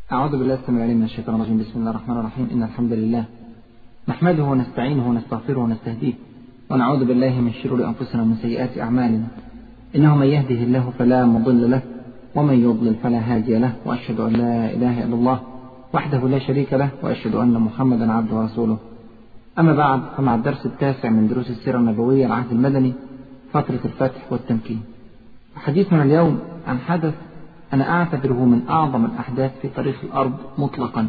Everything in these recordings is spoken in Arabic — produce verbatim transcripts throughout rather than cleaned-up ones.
أعوذ بالله السميع العليم من الشيطان الرجيم. بسم الله الرحمن الرحيم. إن الحمد لله نحمده ونستعينه ونستغفره ونستهديه ونعوذ بالله من شرور أنفسنا ومن سيئات أعمالنا. إنه من يهده الله فلا مضل له ومن يضلل فلا هادي له، وأشهد أن لا إله إلا الله وحده لا شريك له، وأشهد أن محمدا عبده ورسوله. أما بعد، فمع الدرس التاسع من دروس السيرة النبوية العهد المدني فترة الفتح والتمكين. حديثنا اليوم عن حدث أنا أعتبره من أعظم الأحداث في تاريخ الأرض مطلقا،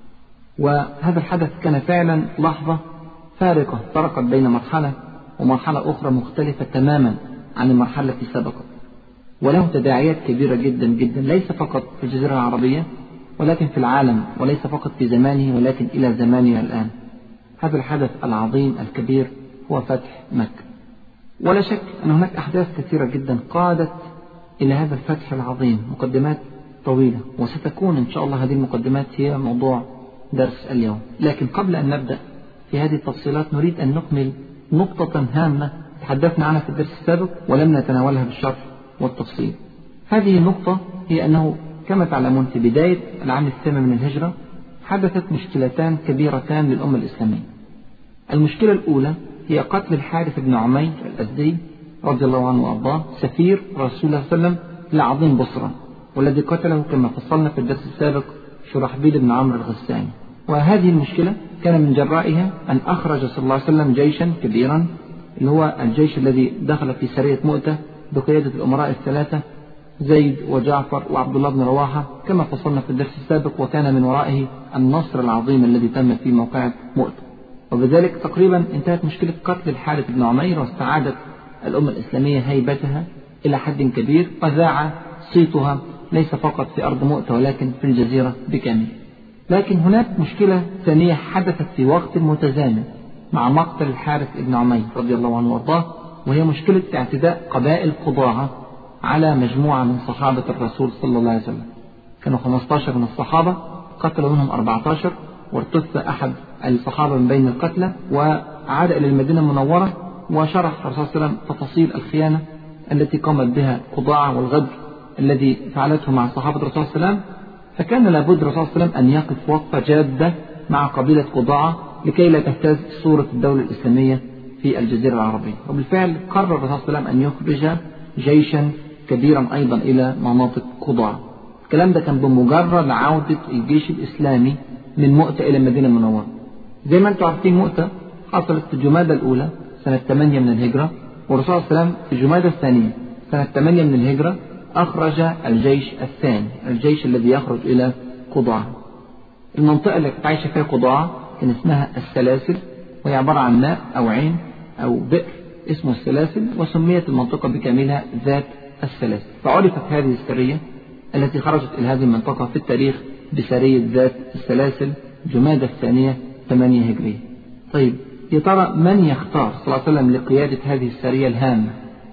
وهذا الحدث كان فعلا لحظة فارقة فرقت بين مرحلة ومرحلة أخرى مختلفة تماما عن المرحلة التي سبقت، وله تداعيات كبيرة جدا جدا، ليس فقط في الجزيرة العربية ولكن في العالم، وليس فقط في زمانه ولكن إلى زماننا الآن. هذا الحدث العظيم الكبير هو فتح مكة. ولا شك أن هناك أحداث كثيرة جدا قادت إلى هذا الفتح العظيم، مقدمات طويلة، وستكون إن شاء الله هذه المقدمات هي موضوع درس اليوم. لكن قبل أن نبدأ في هذه التفصيلات نريد أن نكمل نقطة هامة تحدثنا عنها في الدرس السابق ولم نتناولها بالشرح والتفصيل. هذه النقطة هي أنه كما تعلمون في بداية العام الثامن من الهجرة حدثت مشكلتان كبيرتان للأمة الإسلامية. المشكلة الأولى هي قتل الحارث بن عمير الأزدي رضي الله عنه وأرضاه، سفير رسول الله صلى الله عليه وسلم لعظيم بصرة، والذي قتله كما فصلنا في الدرس السابق شرحبيل بن عمرو الغساني. وهذه المشكلة كان من جرائها أن أخرج صلى الله عليه وسلم جيشا كبيرا، اللي هو الجيش الذي دخل في سرية مؤتة بقيادة الأمراء الثلاثة زيد وجعفر وعبد الله بن رواحة كما فصلنا في الدرس السابق، وكان من ورائه النصر العظيم الذي تم في موقعة مؤتة. وبذلك تقريبا انتهت مشكلة قتل الحارث بن عمير، واستعادت الأمة الإسلامية هيبتها إلى حد كبير، وذاع صيتها ليس فقط في أرض مؤتة ولكن في الجزيرة بكامل. لكن هناك مشكلة ثانية حدثت في وقت متزامن مع مقتل الحارث بن عمير رضي الله عنه وارضاه، وهي مشكلة اعتداء قبائل قضاعة على مجموعة من صحابة الرسول صلى الله عليه وسلم. كانوا خمسة عشر من الصحابة، قتلوا منهم أربعة عشر، وارتث أحد الصحابة من بين القتلى وعاد إلى المدينة المنورة، وشرح الرسول صلى الله عليه وسلم تفاصيل الخيانة التي قامت بها قضاعة والغدر الذي فعلته مع صحابة الرسول صلى الله عليه وسلم. فكان لابد الرسول صلى الله عليه وسلم أن يقف وقفة جادة مع قبيلة قضاعة لكي لا تهتز صورة الدولة الإسلامية في الجزيرة العربية. وبالفعل قرر الرسول صلى الله عليه وسلم أن يخرج جيشا كبيرا أيضا إلى مناطق قضاعة. الكلام ده كان بمجرد عودة الجيش الإسلامي من مؤتة إلى المدينة المنورة. زي ما أنتم عارفين مؤتة حصلت في جمادى الأولى سنة ثمانية من الهجرة، والرسول صلى الله عليه وسلم في جمادى الثانية سنة ثمانية من الهجرة أخرج الجيش الثاني، الجيش الذي يخرج إلى قضاعة. المنطقة اللي كانت عايشة فيها قضاعة كان اسمها السلاسل، وهي عبارة عن ماء أو عين أو بئر اسمه السلاسل، وسميت المنطقة بكاملها ذات السلاسل. فعرفت هذه السرية التي خرجت إلى هذه المنطقة في التاريخ بسرية ذات السلاسل جمادى الثانية ثمانية هجرية. طيب يا ترى من يختار صلى الله عليه وسلم لقيادة هذه السرية الهامة،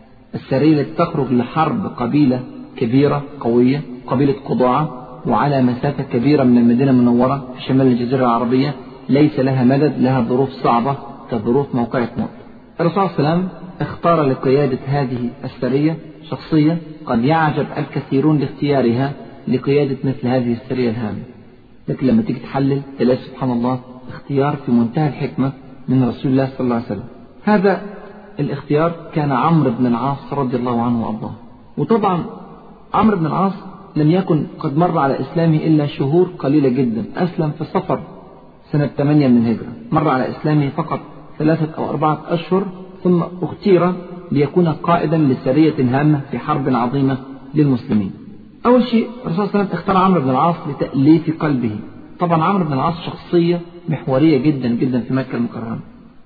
السرية التي تخرج لحرب قبيلة كبيرة قوية، قبيلة قضاعة، وعلى مسافة كبيرة من المدينة المنورة في شمال الجزيرة العربية، ليس لها مدد، لها ظروف صعبة كظروف موقعة مؤتة. الرسول صلى الله عليه وسلم اختار لقيادة هذه السرية شخصية قد يعجب الكثيرون لاختيارها لقيادة مثل هذه السرية الهامة، لكن لما تيجي تحلل تلاقي سبحان الله اختيار في منتهى الحكمة من رسول الله صلى الله عليه وسلم. هذا الاختيار كان عمرو بن العاص رضي الله عنه وأرضاه. وطبعا عمرو بن العاص لم يكن قد مر على إسلامه إلا شهور قليلة جدا، أسلم في صفر سنة ثمانية من الهجرة، مر على إسلامه فقط ثلاثة أو أربعة أشهر، ثم اختير ليكون قائدا لسرية هامة في حرب عظيمة للمسلمين. أول شيء الرسول صلى الله عليه وسلم اختار عمرو بن العاص لتأليف قلبه. طبعا عمرو بن العاص شخصية محورية جدا جدا في مكة المكرمة،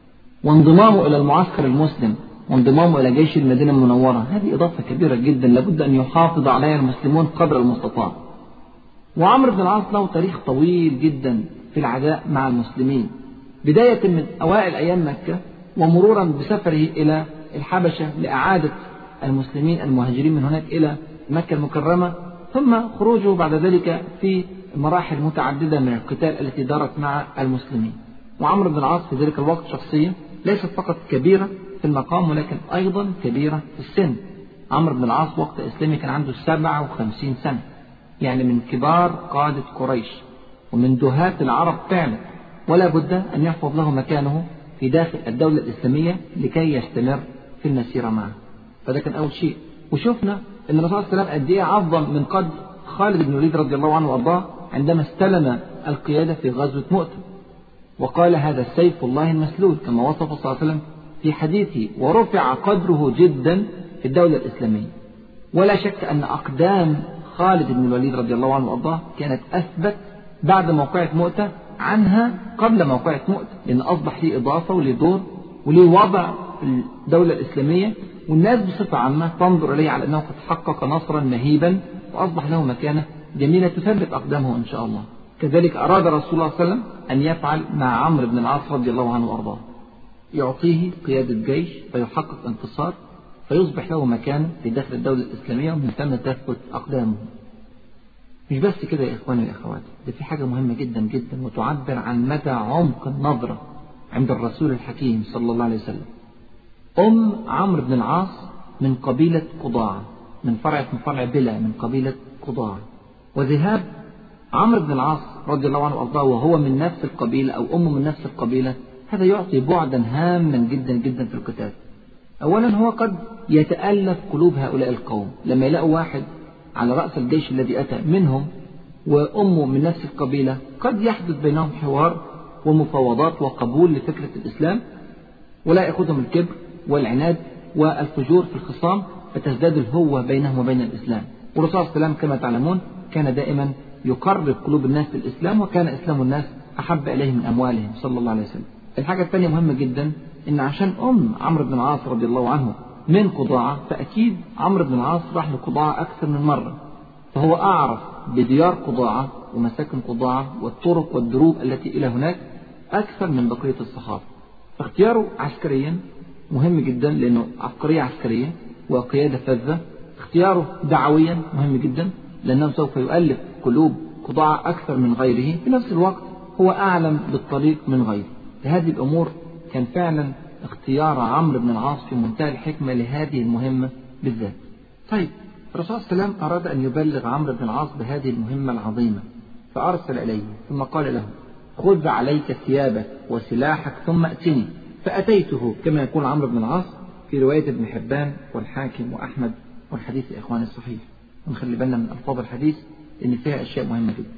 وانضمامه إلى المعسكر المسلم وانضمامه إلى جيش المدينة المنورة هذه إضافة كبيرة جدا لابد أن يحافظ عليها المسلمون قدر المستطاع. وعمرو بن العاص له تاريخ طويل جدا في العداء مع المسلمين، بداية من أوائل أيام مكة ومرورا بسفره إلى الحبشة لإعادة المسلمين المهاجرين من هناك إلى مكة المكرمة، ثم خروجه بعد ذلك في مراحل متعددة من القتال التي دارت مع المسلمين. وعمرو بن العاص في ذلك الوقت شخصية ليست فقط كبيرة في المقام ولكن أيضا كبيرة في السن. عمرو بن العاص وقت إسلامي كان عنده سبعة وخمسين سنة، يعني من كبار قادة قريش ومن دهاة العرب فعلا، ولا بد أن يحفظ له مكانه في داخل الدولة الإسلامية لكي يستمر في المسيرة معه. فده كان أول شيء. وشفنا أن الرسول صلى الله عليه وسلم قد إيه عظم من قدر خالد بن الوليد رضي الله عنه وأرضاه عندما استلم القيادة في غزوة مؤتة، وقال هذا سيف الله المسلول كما وصف صلى الله عليه وسلم في حديثه، ورفع قدره جدا في الدولة الإسلامية. ولا شك أن أقدام خالد بن الوليد رضي الله عنه وأرضاه كانت أثبت بعد موقعة مؤتة عنها قبل موقعة مؤتة، لأن أصبح ليه إضافة وليه دور وليه وضع في الدولة الإسلامية، والناس بصفة عامة تنظر إليه على أنه قد حقق نصرا مهيبا وأصبح له مكانة جميلة تثبت أقدامه إن شاء الله. كذلك أراد رسول الله صلى الله عليه وسلم أن يفعل مع عمرو بن العاص رضي الله عنه وأرضاه، يعطيه قيادة جيش فيحقق انتصار فيصبح له مكان في داخل الدولة الإسلامية ومن ثم تثبت أقدامه. مش بس كده يا إخواني وأخواتي، ده في حاجة مهمة جدا جدا وتعبر عن مدى عمق النظرة عند الرسول الحكيم صلى الله عليه وسلم. أم عمرو بن العاص من قبيلة قضاعة، من فرع من فرع بلا من قبيلة قضاعة، وذهاب عمرو بن العاص رضي الله عنه وأرضاه وهو من نفس القبيلة أو أمه من نفس القبيلة، هذا يعطي بعدا هاما جدا جدا في القتال. أولا هو قد يتألف قلوب هؤلاء القوم لما يلاقوا واحد على رأس الجيش الذي أتى منهم وأمه من نفس القبيلة، قد يحدث بينهم حوار ومفاوضات وقبول لفكرة الإسلام، ولا يأخذهم الكبر والعناد والفجور في الخصام فتزداد الهوة بينهم وبين الإسلام. والرسول صلى الله عليه وسلم كما تعلمون كان دائما يقرب قلوب الناس للإسلام، وكان إسلام الناس أحب إليه من أموالهم صلى الله عليه وسلم. الحاجة الثانية مهمة جدا، إن عشان أم عمرو بن العاص رضي الله عنه من قضاعة، فأكيد عمرو بن العاص راح لقضاعة أكثر من مرة، فهو أعرف بديار قضاعة ومساكن قضاعة والطرق والدروب التي إلى هناك أكثر من بقية الصحابة. فاختياره عسكريا مهم جدا لأنه عبقرية عسكرية وقيادة فذة. اختياره دعويا مهم جدا لأنه سوف يؤلف قلوب قضاعة أكثر من غيره، في نفس الوقت هو أعلم بالطريق من غيره. لهذه الأمور كان فعلا اختيار عمرو بن العاص في منتهى الحكمة لهذه المهمة بالذات. طيب الرسول صلى الله عليه وسلم أراد أن يبلغ عمرو بن العاص بهذه المهمة العظيمة، فأرسل إليه ثم قال له خذ عليك ثيابك وسلاحك ثم أتني. فأتيته كما يقول عمرو بن العاص في رواية ابن حبان والحاكم وأحمد والحديث يا إخواني الصحيح، ونخلي بالنا من ألفاظ الحديث إن فيها أشياء مهمة جدا.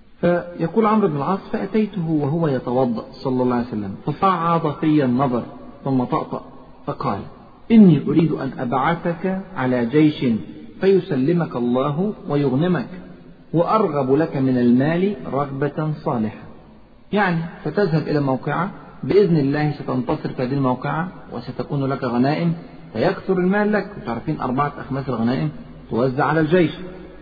فيقول عمرو بن العاص فأتيته وهو يتوضأ صلى الله عليه وسلم فصعد في النظر ثم طأطأ فقال إني أريد أن أبعثك على جيش فيسلمك الله ويغنمك، وأرغب لك من المال رغبة صالحة، يعني فتذهب إلى موقعة بإذن الله ستنتصر في هذه الموقعة وستكون لك غنائم فيكثر المال لك، وتعرفين أربعة أخماس الغنائم توزع على الجيش.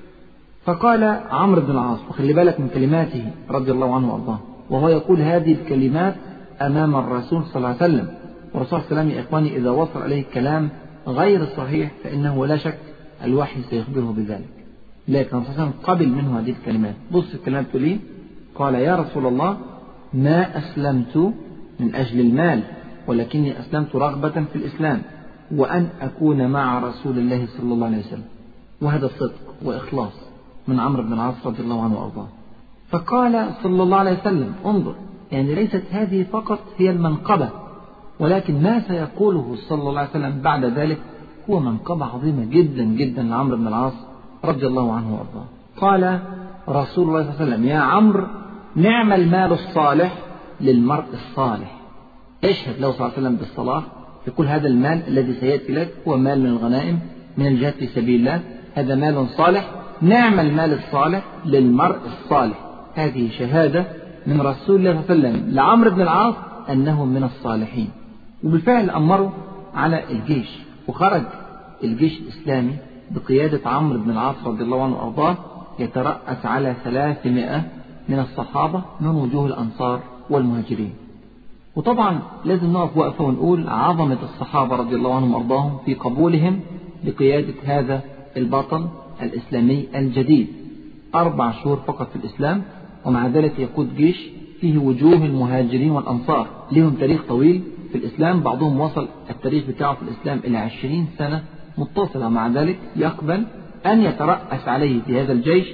فقال عمرو بن العاص، وخلي بالك من كلماته رضي الله عنه وأرضاه، وهو يقول هذه الكلمات أمام الرسول صلى الله عليه وسلم، والرسول صلى الله عليه وسلم يا إخواني إذا وصل عليه كلام غير صحيح فإنه لا شك الوحي سيخبره بذلك، لكن الرسول صلى الله عليه وسلم قبل منه هذه الكلمات. بص الكلمات تقول إيه؟ قال يا رسول الله ما أسلمت من أجل المال ولكني أسلمت رغبة في الإسلام وأن أكون مع رسول الله صلى الله عليه وسلم. وهذا صدق وإخلاص من عمرو بن العاص رضي الله عنه وأرضاه. فقال صلى الله عليه وسلم انظر، يعني ليست هذه فقط هي المنقبة، ولكن ما سيقوله صلى الله عليه وسلم بعد ذلك هو منقبة عظيمة جدا جدا لعمرو بن العاص رضي الله عنه وأرضاه. قال رسول الله صلى الله عليه وسلم يا عمرو نعم المال الصالح للمرء الصالح. اشهد له صلى الله عليه وسلم بالصلاح، يقول هذا المال الذي سيأتي لك هو مال من الغنائم من الجهاد في سبيل الله، هذا مال صالح، نعم المال الصالح للمرء الصالح. هذه شهادة من رسول الله صلى الله عليه وسلم لعمرو بن العاص أنه من الصالحين. وبالفعل أمره على الجيش، وخرج الجيش الإسلامي بقيادة عمرو بن العاص رضي الله عنه وأرضاه يترأس على ثلاثمائة من الصحابة من وجوه الأنصار والمهاجرين. وطبعا لازم نقف وقفة ونقول عظمة الصحابة رضي الله عنهم وأرضاهم في قبولهم لقيادة هذا البطل الإسلامي الجديد. أربع شهور فقط في الإسلام ومع ذلك يقود جيش فيه وجوه المهاجرين والأنصار، لهم تاريخ طويل في الإسلام، بعضهم وصل التاريخ بتاعه في الإسلام إلى عشرين سنة متصلة، مع ذلك يقبل أن يترأس عليه في هذا الجيش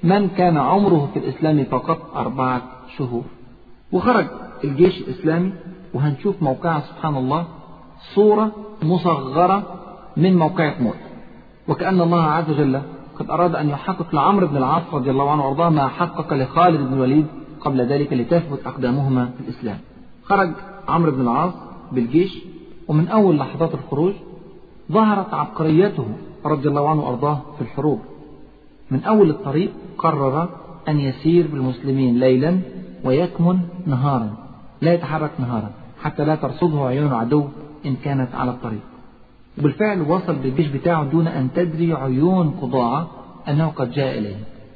من كان عمره في الإسلام فقط أربعة شهور. وخرج الجيش الإسلامي، وهنشوف موقعها سبحان الله صورة مصغرة من موقعة مؤتة، وكأن الله عز وجل قد أراد أن يحقق لعمرو بن العاص رضي الله عنه وأرضاه ما حقق لخالد بن الوليد قبل ذلك لتثبت أقدامهما في الإسلام. خرج عمرو بن العاص بالجيش، ومن أول لحظات الخروج ظهرت عبقريته رضي الله عنه وأرضاه في الحروب. من أول الطريق قرر أن يسير بالمسلمين ليلا ويكمن نهارا، لا يتحرك نهارا حتى لا ترصده عيون العدو إن كانت على الطريق. وبالفعل وصل بالجيش بتاعه دون أن تدري عيون قضاعة أنه قد جاء إليه.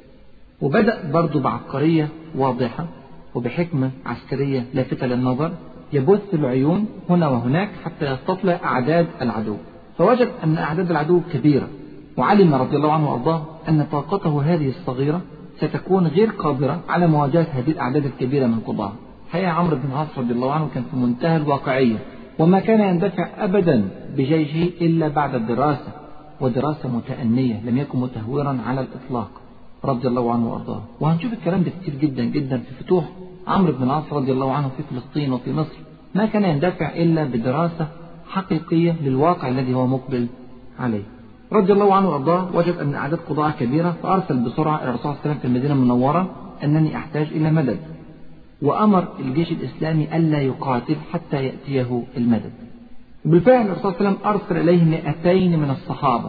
وبدأ برضو بعبقرية واضحة وبحكمة عسكرية لافتة للنظر يبث العيون هنا وهناك حتى يستطلع أعداد العدو، فوجد أن أعداد العدو كبيرة، وعلم رضي الله عنه وأرضاه أن طاقته هذه الصغيرة ستكون غير قادرة على مواجهة هذه الأعداد الكبيرة من قضاعة. حقيقة عمرو بن العاص رضي الله عنه كان في منتهى الواقعية، وما كان يندفع أبدا بجيشه إلا بعد الدراسة، ودراسة متأنية، لم يكن متهورا على الإطلاق رضي الله عنه وأرضاه. وهنشوف الكلام ده كتير جدا جدا في فتوح عمرو بن العاص رضي الله عنه في فلسطين وفي مصر. ما كان يندفع إلا بدراسة حقيقية للواقع الذي هو مقبل عليه. رضي الله عنه وأرضاه وجد أن أعداد قضاء كبيرة، فأرسل بسرعة إلى الرسول صلى الله عليه وسلم في المدينة المنورة أنني أحتاج إلى مدد، وأمر الجيش الإسلامي ألا يقاتل حتى يأتيه المدد. بالفعل الرسول صلى الله عليه وسلم أرسل إليه مئتين من الصحابة،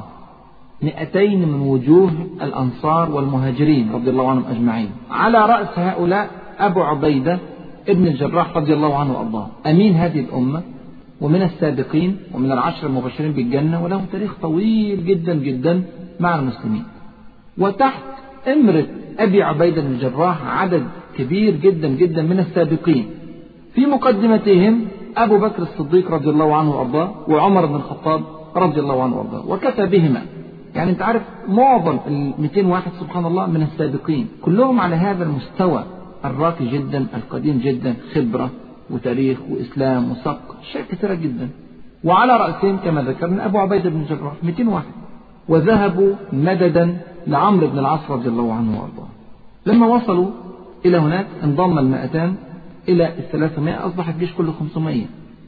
مئتين من وجوه الأنصار والمهاجرين رضي الله عنهم أجمعين. على رأس هؤلاء أبو عبيدة ابن الجراح رضي الله عنه وأرضاه، أمين هذه الأمة ومن السابقين ومن العشر المبشرين بالجنة، وله تاريخ طويل جدا جدا مع المسلمين. وتحت إمرة أبي عبيدة بن الجراح عدد كبير جدا جدا من السابقين، في مقدمتهم أبو بكر الصديق رضي الله عنه وأرضاه وعمر بن الخطاب رضي الله عنه وأرضاه، وكفى بهما. يعني أنت عارف معظم ال مئتين واحد سبحان الله من السابقين كلهم على هذا المستوى الراقي جدا القديم جدا، خبرة وتاريخ وإسلام وسبق أشياء كثيرة جدا. وعلى رأسهم كما ذكرنا أبو عبيدة بن الجراح مئتين واحد، وذهبوا مددا لعمرو بن العاص رضي الله عنه وأرضاه. لما وصلوا إلى هناك انضم المائتان إلى الثلاثمائة، أصبح الجيش كله خمسمائة.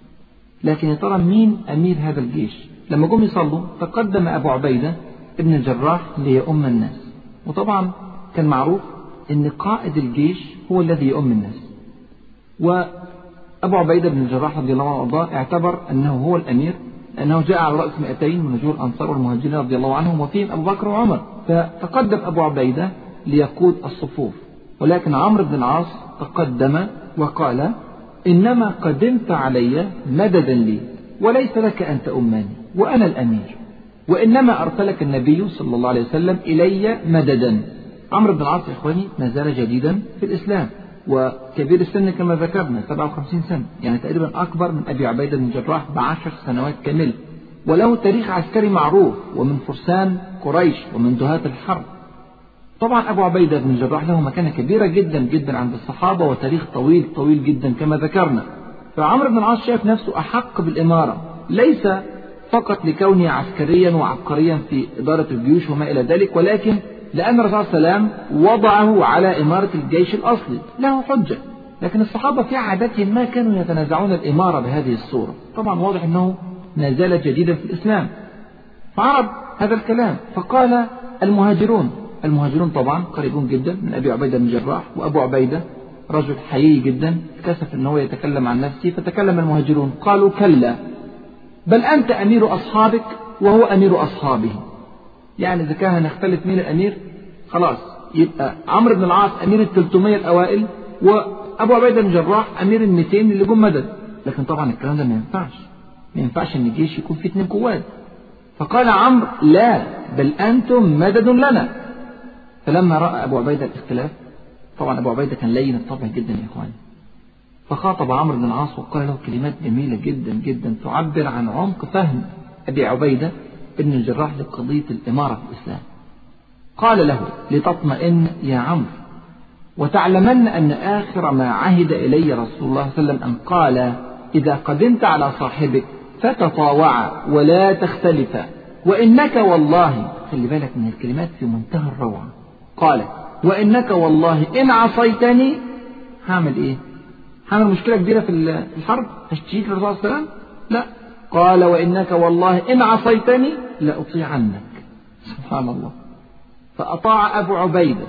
لكن يا ترى مين أمير هذا الجيش؟ لما جم يصلوا تقدم أبو عبيدة ابن الجراح ليؤم الناس، وطبعا كان معروف أن قائد الجيش هو الذي يؤم الناس. وأبو عبيدة بن الجراح رضي الله عنه وأرضاه اعتبر أنه هو الأمير، لأنه جاء على رأس مئتين من وجوه الأنصار والمهاجرين رضي الله عنهم، وفيهم أبو بكر وعمر، فتقدم أبو عبيدة ليقود الصفوف. ولكن عمرو بن العاص تقدم وقال: إنما قدمت علي مددا لي، وليس لك أن تؤمني، وأنا الأمير، وإنما أرسلك النبي صلى الله عليه وسلم إلي مددا. عمرو بن العاص يا إخواني ما زال جديدا في الإسلام، وكبير السن كما ذكرنا سبعة وخمسين سنة، يعني تقريبا أكبر من أبي عبيدة بن الجراح بعشر سنوات كاملة، وله تاريخ عسكري معروف، ومن فرسان قريش ومن دهاة الحرب. طبعا أبو عبيدة بن الجراح له مكانة كبيرة جدا جدا عند الصحابة، وتاريخ طويل طويل جدا كما ذكرنا. فعمرو بن العاص شايف نفسه أحق بالإمارة، ليس فقط لكونه عسكريا وعبقريا في إدارة الجيوش وما إلى ذلك، ولكن لأن الرسول صلى الله عليه وسلم وضعه على إمارة الجيش الأصلي، له حجة. لكن الصحابة في عادتهم ما كانوا يتنازعون الإمارة بهذه الصورة، طبعا واضح أنه ما زال جديدا في الإسلام. فعرض هذا الكلام فقال: المهاجرون المهاجرون طبعا قريبون جدا من أبي عبيدة بن الجراح، وأبو عبيدة رجل حيي جدا كسف أنه يتكلم عن نفسه، فتكلم المهاجرون قالوا: كلا، بل أنت أمير أصحابك وهو أمير أصحابه. يعني إذا كان هنختلف مين الأمير، خلاص يبقى عمرو بن العاص أمير الثلاثمائة الأوائل، وأبو عبيدة بن الجراح أمير المئتين اللي جم مدد. لكن طبعا الكلام ده ما ينفعش، ما ينفعش إن الجيش يكون فيه اثنين قوات. فقال عمرو: لا، بل أنتم مدد لنا. فلما رأى أبو عبيدة الاختلاف، طبعا أبو عبيدة كان لين الطبع جدا يا إخواني، فخاطب عمرو بن العاص وقال له كلمات جميلة جدا جدا تعبر عن عمق فهم أبي عبيدة ابن الجراح لقضية الإمارة في الإسلام. قال له: لتطمئن يا عمرو، وتعلمن أن آخر ما عهد إلي رسول الله صلى الله عليه وسلم أن قال: إذا قدمت على صاحبك فتطاوعا ولا تختلفا، وإنك والله، خلي بالك من الكلمات في منتهى الروعة، قال: وإنك والله إن عصيتني هعمل إيه؟ هعمل مشكلة كبيرة في الحرب؟ هشتيك للرسول صلى الله عليه وسلم؟ لا. قال وإنك والله إن عصيتني لأطيعنك. سبحان الله. فأطاع أبو عبيدة،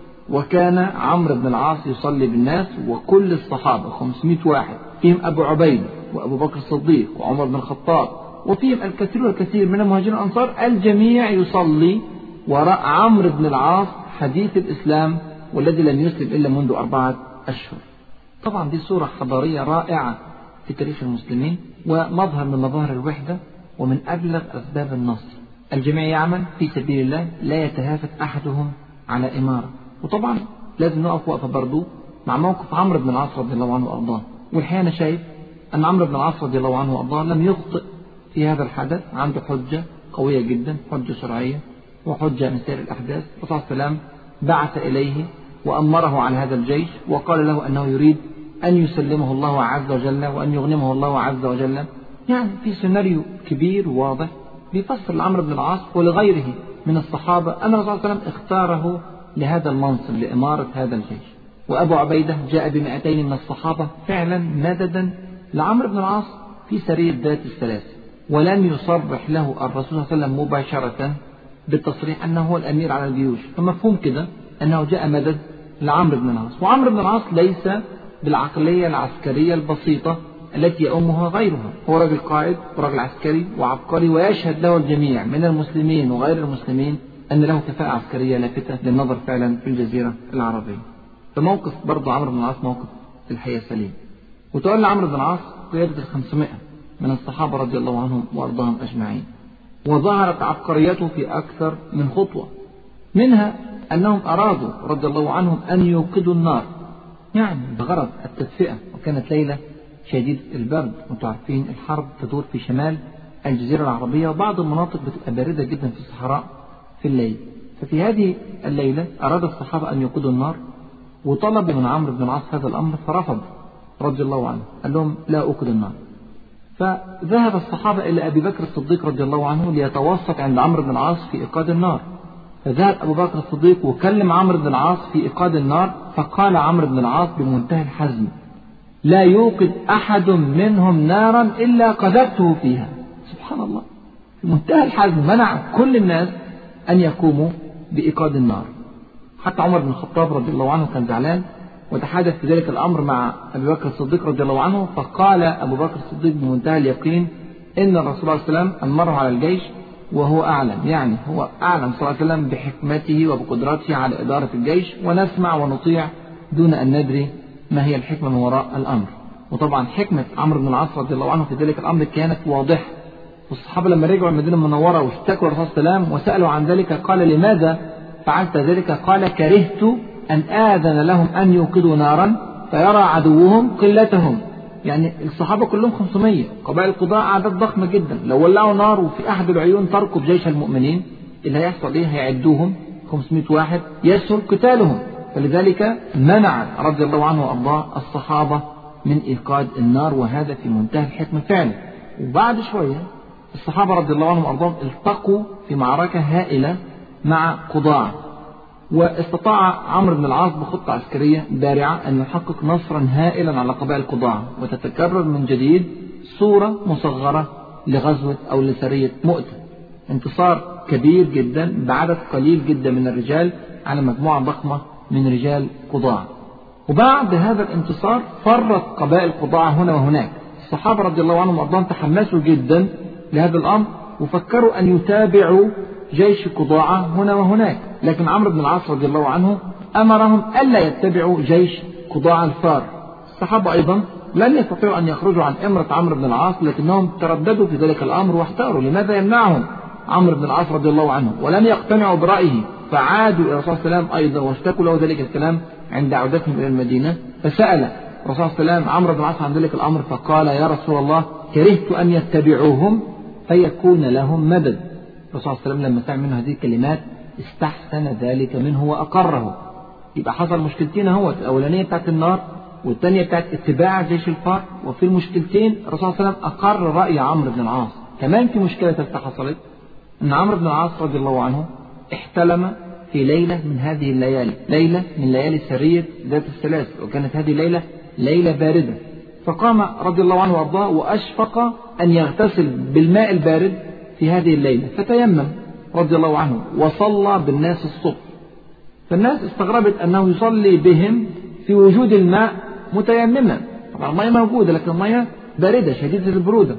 وكان عمرو بن العاص يصلي بالناس، وكل الصحابة خمسمائة واحد فيهم أبو عبيدة وأبو بكر الصديق وعمر بن الخطاب، وفيهم الكثير والكثير من المهاجرين والأنصار، الجميع يصلي وراء عمرو بن العاص حديث الإسلام والذي لم يسلم إلا منذ أربعة أشهر. طبعا دي صورة حضارية رائعة في تاريخ المسلمين، ومظهر من مظاهر الوحدة ومن أبلغ أسباب النصر. الجميع يعمل في سبيل الله، لا يتهافت أحدهم على إمارة. وطبعا لازم نقف وقفة برضو مع موقف عمرو بن العاص رضي الله عنه وأرضاه. والحقيقة أنا شايف أن عمرو بن العاص رضي الله عنه وأرضاه لم يخطئ في هذا الحدث، عنده حجة قوية جدا، حجة شرعية وحجة من سير الأحداث. الرسول صلى الله عليه وسلم بعث إليه وأمره على هذا الجيش، وقال له أنه يريد أن يسلمه الله عز وجل وأن يغنمه الله عز وجل. يعني في سيناريو كبير واضح بيفسر لعمرو بن العاص ولغيره من الصحابة أن الرسول صلى الله عليه وسلم اختاره لهذا المنصب، لإمارة هذا الجيش. وأبو عبيدة جاء بمئتين من الصحابة فعلا مددا لعمرو بن العاص في سرية ذات السلاسل، ولم يصرح له الرسول صلى الله عليه وسلم مباشرة بالتصريح أنه هو الأمير على الجيوش، فمفهوم كده أنه جاء مدد لعمرو بن العاص. وعمرو بن العاص ليس بالعقلية العسكرية البسيطة التي يؤمها غيرها، هو رجل قائد ورجل عسكري وعبقري، ويشهد له الجميع من المسلمين وغير المسلمين أن له كفاءة عسكرية لافتة للنظر فعلا في الجزيرة العربية. فموقف برضه عمرو بن العاص موقف الحقيقة سليم. وتولى عمرو بن العاص قيادة الخمسمائة من الصحابة رضي الله عنهم وأرضاهم أجمعين، وظهرت عبقريته في أكثر من خطوة، منها أنهم أرادوا رضي الله عنهم أن يوقدوا النار، يعني بغرض التدفئة. وكانت ليلة شديدة البرد، وانتم عارفين الحرب تدور في شمال الجزيرة العربية، وبعض المناطق بتبقى باردة جدا في الصحراء في الليل. ففي هذه الليلة أراد الصحابة أن يوقدوا النار، وطلب من عمرو بن العاص هذا الأمر فرفض رضي الله عنه، قال لهم لا أوقد النار. فذهب الصحابة إلى أبي بكر الصديق رضي الله عنه ليتوسط عند عمرو بن العاص في إيقاد النار. فذهب أبو بكر الصديق وكلم عمرو بن العاص في إيقاد النار، فقال عمرو بن العاص بمنتهى الحزم: لا يوقد أحد منهم نارا إلا قذفته فيها. سبحان الله، في منتهى الحزم منع كل الناس أن يقوموا بإيقاد النار. حتى عمر بن الخطاب رضي الله عنه كان زعلان، وتحدث في ذلك الأمر مع أبي بكر الصديق رضي الله عنه، فقال أبو بكر الصديق بمنتهى اليقين إن الرسول صلى الله عليه وسلم أمره على الجيش وهو أعلم، يعني هو أعلم صلى الله عليه وسلم بحكمته وبقدرته على إدارة الجيش، ونسمع ونطيع دون أن ندري ما هي الحكمة من وراء الأمر. وطبعا حكمة عمرو بن العاص رضي الله عنه في ذلك الأمر كانت واضحة. والصحابة لما رجعوا المدينة المنورة واشتكوا الرسول صلى الله عليه وسلم وسألوا عن ذلك قال: لماذا فعلت ذلك؟ قال: كرهت أن آذن لهم أن يوقدوا نارا فيرى عدوهم قلتهم. يعني الصحابة كلهم خمسمائة، قبائل القضاء أعداد ضخمة جدا، لو ولعوا نار وفي أحد العيون تركب جيش المؤمنين اللي هيحصل إيه؟ هيعدوهم خمسمائة واحد يسهل قتالهم. فلذلك منع رضي الله عنه وأرضاه الصحابة من إيقاد النار، وهذا في منتهى الحكمة فعلا. وبعد شوية الصحابة رضي الله عنهم وأرضاهم التقوا في معركة هائلة مع قضاع، واستطاع عمرو بن العاص بخطة عسكرية بارعة أن يحقق نصرا هائلا على قبائل قضاع، وتتكرر من جديد صورة مصغرة لغزوة أو لسرية مؤتة. انتصار كبير جدا بعدد قليل جدا من الرجال على مجموعة ضخمة من رجال قضاع. وبعد هذا الانتصار فرت قبائل قضاع هنا وهناك. الصحابة رضي الله عنهم وأرضاهم تحمسوا جدا لهذا الأمر، وفكروا أن يتابعوا جيش قضاعة هنا وهناك، لكن عمرو بن العاص رضي الله عنه أمرهم ألا يتبعوا جيش قضاعة الفار. الصحابة أيضا لن يستطيعوا أن يخرجوا عن إمرة عمرو بن العاص، لكنهم ترددوا في ذلك الأمر واحتاروا لماذا يمنعهم عمرو بن العاص رضي الله عنه، ولم يقتنعوا برأيه، فعادوا إلى الرسول صلى الله عليه وسلم أيضا واشتكوا له ذلك الكلام عند عودتهم إلى المدينة. فسأل الرسول صلى الله عليه وسلم عمرو بن العاص عن ذلك الأمر، فقال: يا رسول الله كرهت أن يتبعوهم فيكون لهم مدد. الرسول صلى الله عليه وسلم لما سمع منه هذه الكلمات استحسن ذلك منه وأقره. يبقى حصل مشكلتين اهو، الأولانية بتاعت النار والثانية بتاعت اتباع جيش الفار، وفي المشكلتين الرسول صلى الله عليه وسلم أقر رأي عمرو بن العاص. كمان في مشكلة ثالثة حصلت، أن عمرو بن العاص رضي الله عنه احتلم في ليلة من هذه الليالي، ليلة من ليالي سرية ذات السلاسل، وكانت هذه الليلة ليلة باردة، فقام رضي الله عنه وأرضاه وأشفق أن يغتسل بالماء البارد في هذه الليلة، فتيمم رضي الله عنه وصلى بالناس الصبح. فالناس استغربت أنه يصلي بهم في وجود الماء متيمما، طبعا الماء موجودة لكن الماء باردة شديدة البرودة.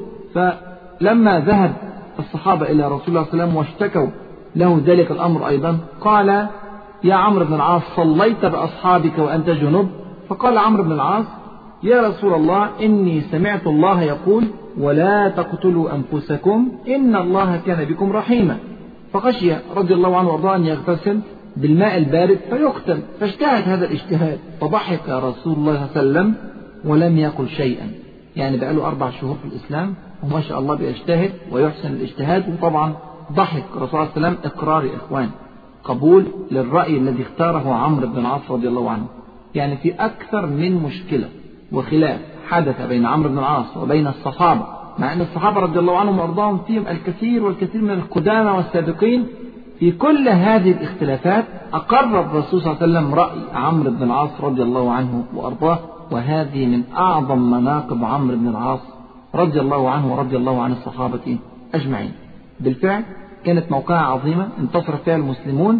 فلما ذهب الصحابة إلى رسول الله صلى الله عليه وسلم واشتكوا له ذلك الأمر أيضا، قال يا عمرو بن العاص صليت بأصحابك وأنت جنب؟ فقال عمرو بن العاص يا رسول الله إني سمعت الله يقول ولا تقتلوا أنفسكم إن الله كان بكم رحيما، فخشي رضي الله عنه وارضاه أن يغتسل بالماء البارد فيقتل، فاجتهد هذا الاجتهاد، فضحك رسول الله صلى الله عليه وسلم ولم يقل شيئا. يعني بقاله أربع شهور في الإسلام وما شاء الله بيجتهد ويحسن الاجتهاد، وطبعا ضحك الرسول صلى الله عليه وسلم إقرار يا إخوان، قبول للرأي الذي اختاره عمرو بن العاص رضي الله عنه. يعني في أكثر من مشكلة وخلاف حدث بين عمرو بن العاص وبين الصحابة، مع أن الصحابة رضي الله عنهم وأرضاهم فيهم الكثير والكثير من القدامى والسابقين، في كل هذه الاختلافات أقر الرسول صلى الله عليه وسلم رأي عمرو بن العاص رضي الله عنه وأرضاه، وهذه من أعظم مناقب عمرو بن العاص رضي الله عنه ورضي الله عن الصحابة أجمعين. بالفعل كانت موقعة عظيمة انتصر فيها المسلمون،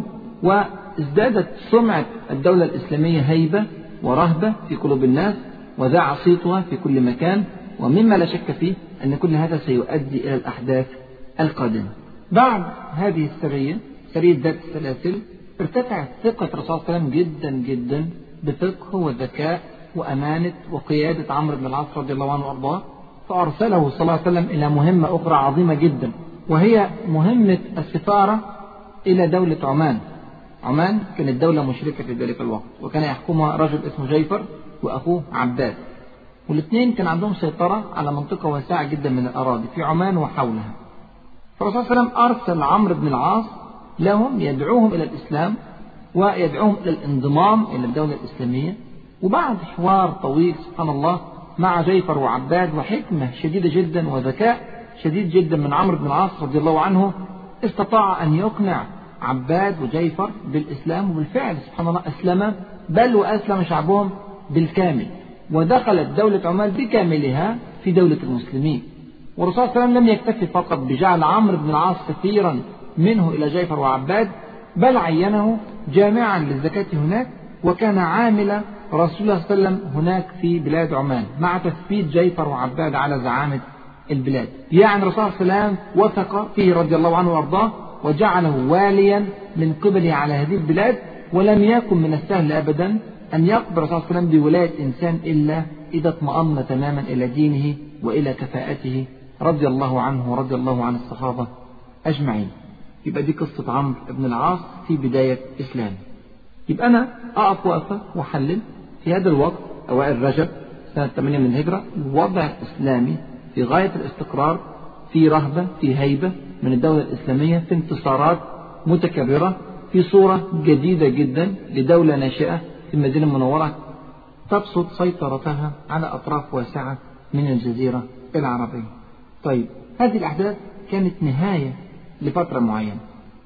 وازدادت سمعة الدولة الإسلامية هيبة ورهبة في قلوب الناس، وذاع صيتها في كل مكان، ومما لا شك فيه أن كل هذا سيؤدي إلى الأحداث القادمة. بعد هذه السرية، سرية ذات السلاسل، ارتفعت ثقة الرسول صلى الله عليه وسلم جدا جدا بفقه وذكاء وأمانة وقيادة عمرو بن العاص رضي الله عنه وأرضاه، فأرسله صلى الله عليه وسلم إلى مهمة أخرى عظيمة جدا، وهي مهمة السفارة إلى دولة عمان. عمان كانت دولة مشركة في ذلك الوقت، وكان يحكمها رجل اسمه جيفر وأخوه عباد، والاثنين كان عندهم سيطرة على منطقة واسعة جدا من الأراضي في عمان وحولها. فالرسول صلى الله عليه وسلم أرسل عمرو بن العاص لهم يدعوهم إلى الإسلام ويدعوهم إلى الانضمام إلى الدولة الإسلامية. وبعد حوار طويل سبحان الله مع جيفر وعباد وحكمة شديدة جدا وذكاء شديد جدا من عمرو بن العاص رضي الله عنه، استطاع أن يقنع عباد وجيفر بالإسلام، وبالفعل سبحان الله أسلم، بل وأسلم شعبهم بالكامل، ودخلت دولة عمان بكاملها في دولة المسلمين. والرسول صلى الله عليه وسلم لم يكتفي فقط بجعل عمرو بن العاص سفيرا منه إلى جيفر وعباد، بل عينه جامعا للزكاة هناك، وكان عامل رسول الله صلى الله عليه وسلم هناك في بلاد عمان مع تثبيت جيفر وعباد على زعامة البلاد. يعني الرسول صلى الله عليه وسلم وثق فيه رضي الله عنه وارضاه وجعله واليا من قبله على هذه البلاد، ولم يكن من السهل أبدا أن يقبل الرسول صلى الله عليه وسلم بولاية إنسان إلا إذا اطمأن تماما إلى دينه وإلى كفاءته رضي الله عنه ورضي الله عن الصحابة أجمعين. يبقى دي قصة عمرو بن العاص في بداية إسلامه. يبقى أنا أقف وقفة وحلل في هذا الوقت أوائل رجب سنة ثمانية من الهجرة، الوضع الإسلامي في غاية الاستقرار، في رهبة، في هيبة من الدولة الإسلامية، في انتصارات متكررة، في صورة جديدة جدا لدولة ناشئة في المدينة المنورة تبسط سيطرتها على أطراف واسعة من الجزيرة العربية. طيب هذه الأحداث كانت نهاية لفترة معينة،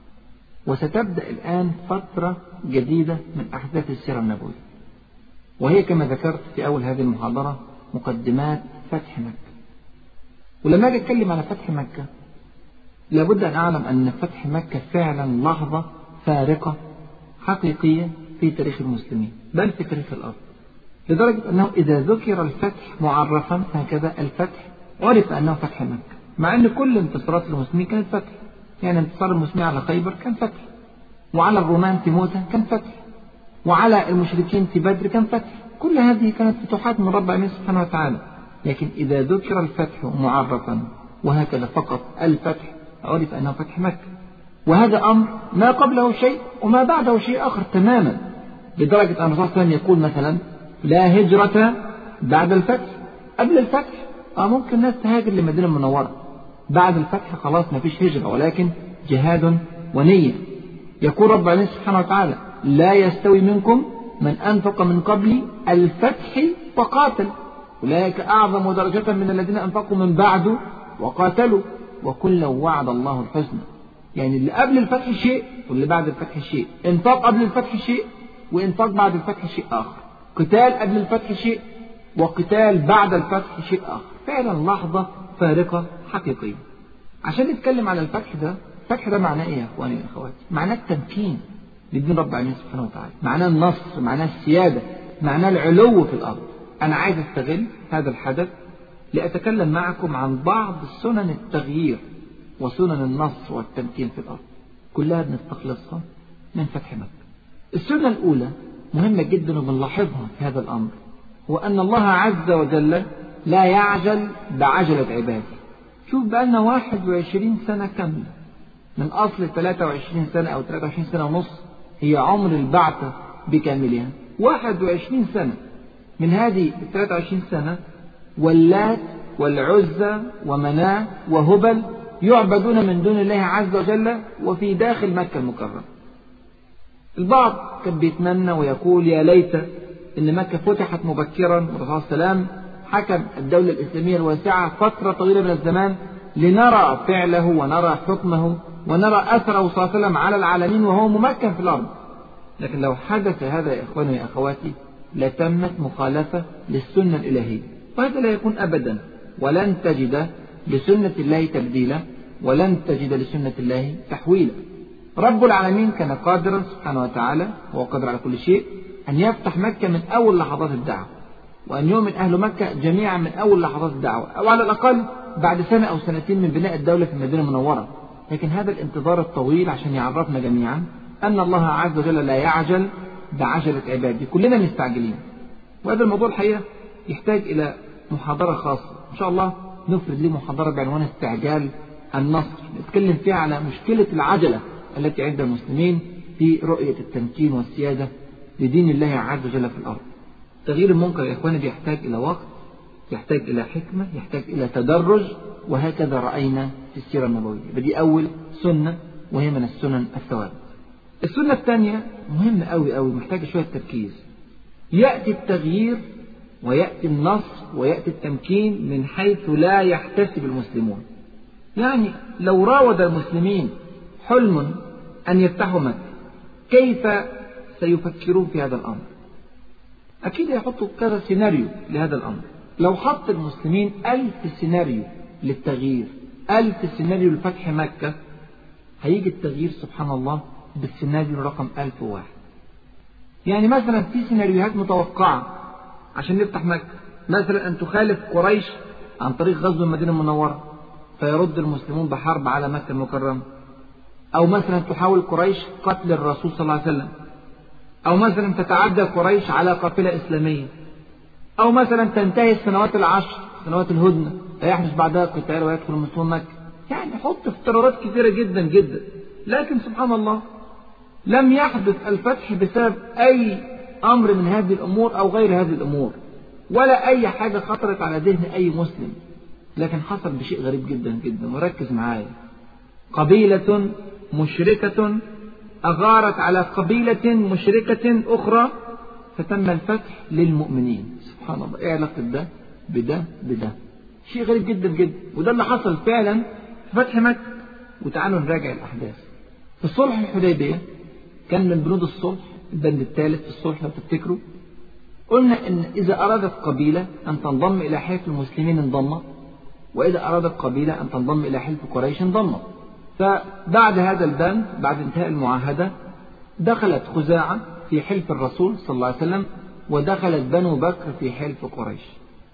وستبدأ الآن فترة جديدة من أحداث السيرة النبوية، وهي كما ذكرت في أول هذه المحاضرة مقدمات فتح مكة. ولما أجي أتكلم على فتح مكة لابد أن أعلم أن فتح مكة فعلا لحظة فارقة حقيقية في تاريخ المسلمين، بل في تاريخ الأرض، لدرجة أنه إذا ذكر الفتح معرفا هكذا الفتح عرف أنه فتح مكة، مع أن كل انتصارات المسلمين كانت فتح. يعني انتصار المسلمين على خيبر كان فتح، وعلى الرومان في موتة كان فتح، وعلى المشركين في بدر كان فتح، كل هذه كانت فتوحات من رب العالمين سبحانه وتعالى. لكن إذا ذكر الفتح معرفا وهكذا فقط الفتح عرف أنه فتح مكة، وهذا أمر ما قبله شيء وما بعده شيء آخر تماما، لدرجة أن الرسول صلى الله عليه وسلم يقول مثلا لا هجرة بعد الفتح. قبل الفتح آه ممكن الناس تهاجر للمدينة المنورة، بعد الفتح خلاص ما فيش هجرة ولكن جهاد ونية. يقول رب العالمين سبحانه وتعالى لا يستوي منكم من أنفق من قبل الفتح وقاتل أولئك أعظم درجة من الذين أنفقوا من بعد وقاتلوا وكلا وعد الله الحسنى. يعني اللي قبل الفتح شيء واللي بعد الفتح شيء، انفاق قبل الفتح شيء وانفاق بعد الفتح شيء آخر، قتال قبل الفتح شيء وقتال بعد الفتح شيء آخر. فعلا لحظة فارقة حقيقية. عشان نتكلم على الفتح ده، الفتح ده معناه ايه يا اخواني يا اخواتي؟ معناه التمكين لدين رب العالمين سبحانه وتعالى، معناه النصر، معناه السيادة، معناه العلو في الأرض. أنا عايز أستغل هذا الحدث لأتكلم معكم عن بعض سنن التغيير وسنن النصر والتمكين في الأرض، كلها بنستخلصها من فتح مكة. السنة الأولى مهمة جدا وبنلاحظها في هذا الأمر، هو أن الله عز وجل لا يعجل بعجلة عباده. شوف بقالنا واحد وعشرين سنة كاملة، من أصل ثلاثة وعشرين سنة أو ثلاثة وعشرين سنة ونص هي عمر البعثة بكاملها. واحد وعشرين سنة من هذه الثلاثة وعشرين سنة واللات والعزى ومناة وهبل يعبدون من دون الله عز وجل وفي داخل مكة المكرمة. البعض كان بيتمنى ويقول يا ليت إن مكة فتحت مبكرا والرسول صلى الله عليه وسلم حكم الدولة الإسلامية الواسعة فترة طويلة من الزمان لنرى فعله ونرى حكمه ونرى أثره صلى الله عليه وسلم على العالمين وهو ممكن في الأرض. لكن لو حدث هذا يا إخواني يا أخواتي لتمت مخالفة للسنة الإلهية، وهذا لا يكون أبدا، ولن تجد لسنة الله تبديلا ولن تجد لسنة الله تحويلا. رب العالمين كان قادرا سبحانه وتعالى، وهو قادر على كل شيء، أن يفتح مكة من أول لحظات الدعوة، وأن يؤمن أهل مكة جميعا من أول لحظات الدعوة، أو على الأقل بعد سنة أو سنتين من بناء الدولة في المدينة المنورة. لكن هذا الانتظار الطويل عشان يعرفنا جميعا أن الله عز وجل لا يعجل بعجلة عباده، كلنا مستعجلين. وهذا الموضوع الحقيقة يحتاج إلى محاضرة خاصة إن شاء الله، نفرد له محاضرة بعنوان استعجال النصر، نتكلم فيها على مشكلة العجلة التي عند المسلمين في رؤية التمكين والسيادة لدين الله عز وجل في الأرض. تغيير المنكر يا إخواني بيحتاج إلى وقت، يحتاج إلى حكمة، يحتاج إلى تدرج، وهكذا رأينا في السيرة النبوية. بدي أول سنة وهي من السنن الثوابت. السنة الثانية مهمة أوي أوي، محتاجة شوية تركيز. يأتي التغيير ويأتي النصر ويأتي التمكين من حيث لا يحتسب المسلمون. يعني لو راود المسلمين حلم أن يفتحوا مكة، كيف سيفكرون في هذا الأمر؟ أكيد يحطوا كذا سيناريو لهذا الأمر. لو حط المسلمين ألف سيناريو للتغيير، ألف سيناريو لفتح مكة، هيجي التغيير سبحان الله بالسيناريو رقم ألف وواحد. يعني مثلا في سيناريوهات متوقعة عشان نفتح مكة، مثلا أن تخالف قريش عن طريق غزو المدينة المنورة فيرد المسلمون بحرب على مكة المكرمة، أو مثلا تحاول قريش قتل الرسول صلى الله عليه وسلم، أو مثلا تتعدى قريش على قافلة إسلامية، أو مثلا تنتهي السنوات العشر سنوات الهدنة فيحدث بعدها قتال ويدخل المسلمون مكة. يعني حط افتراضات كثيرة جدا جدا. لكن سبحان الله لم يحدث الفتح بسبب أي أمر من هذه الأمور أو غير هذه الأمور، ولا أي حاجة خطرت على ذهن أي مسلم. لكن حصل بشيء غريب جدا جدا، وركز معايا. قبيلة مشركة أغارت على قبيلة مشركة أخرى فتم الفتح للمؤمنين. سبحان الله، إيه علاقة ده بده بده؟ شيء غريب جدا جدا، وده اللي حصل فعلا في فتح مكة. وتعالوا نراجع الأحداث. في الصلح الحديبية كان من بنود الصلح البند الثالث في الصلح لو تفتكروا، قلنا إن إذا أرادت قبيلة أن تنضم إلى حلف المسلمين انضمت، وإذا أرادت قبيلة أن تنضم إلى حلف قريش انضمت. فبعد هذا البند بعد انتهاء المعاهدة دخلت خزاعة في حلف الرسول صلى الله عليه وسلم، ودخلت بنو بكر في حلف قريش.